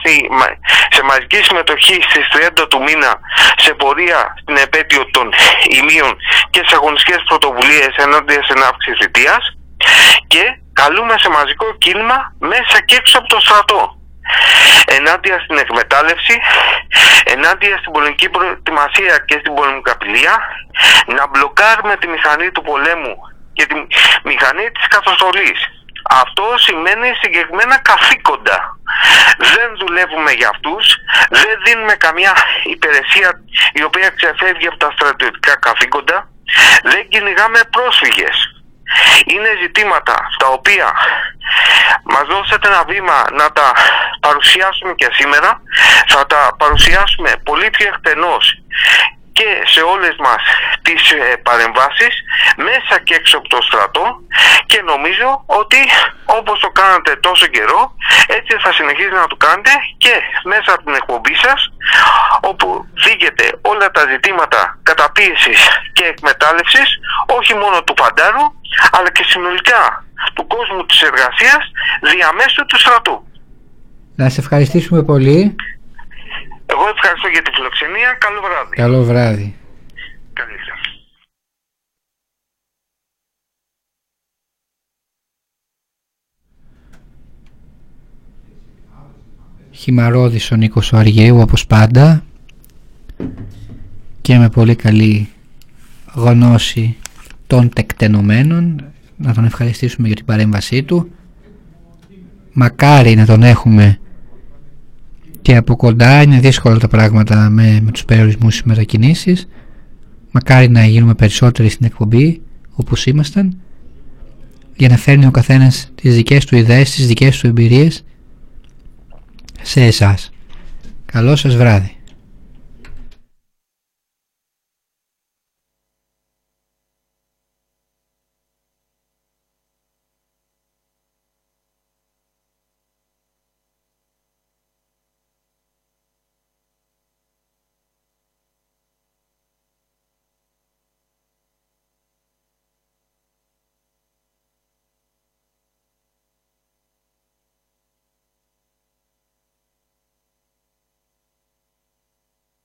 σε μαζική συμμετοχή στις 30 του μήνα σε πορεία στην επέτειο των ημείων και στις αγωνιστικές πρωτοβουλίες ενάντια στην αύξηση θητείας, και καλούμε σε μαζικό κίνημα μέσα και έξω από το στρατό ενάντια στην εκμετάλλευση, ενάντια στην πολιτική προετοιμασία και στην πολεμικαπηλεία, να μπλοκάρουμε τη μηχανή του πολέμου και τη μηχανή της καταστολής. Αυτό σημαίνει συγκεκριμένα καθήκοντα. Δεν δουλεύουμε για αυτούς, δεν δίνουμε καμιά υπηρεσία η οποία ξεφεύγει από τα στρατιωτικά καθήκοντα, δεν κυνηγάμε πρόσφυγες. Είναι ζητήματα τα οποία μας δώσατε ένα βήμα να τα παρουσιάσουμε και σήμερα. Θα τα παρουσιάσουμε πολύ πιο εκτενώς και σε όλες μας τις παρεμβάσεις μέσα και έξω από το στρατό, και νομίζω ότι όπως το κάνατε τόσο καιρό έτσι θα συνεχίσετε να το κάνετε και μέσα από την εκπομπή σας, όπου θίγεται όλα τα ζητήματα καταπίεσης και εκμετάλλευσης όχι μόνο του Φαντάρου αλλά και συνολικά του κόσμου της εργασίας διαμέσου του στρατού. Να σε ευχαριστήσουμε πολύ. Εγώ ευχαριστώ για τη φιλοξενία. Καλό βράδυ. Καλό βράδυ. Καλή νύχτα. Χυμαρώδης ο Νίκος ο Αργαίου όπως πάντα και με πολύ καλή γνώση των τεκτενομένων. Να τον ευχαριστήσουμε για την παρέμβασή του. Μακάρι να τον έχουμε και από κοντά. Είναι δύσκολα τα πράγματα με τους περιορισμούς στις μετακινήσεις. Μακάρι να γίνουμε περισσότεροι στην εκπομπή όπως ήμασταν, για να φέρνει ο καθένας τις δικές του ιδέες, τις δικές του εμπειρίες σε εσάς. Καλό σας βράδυ.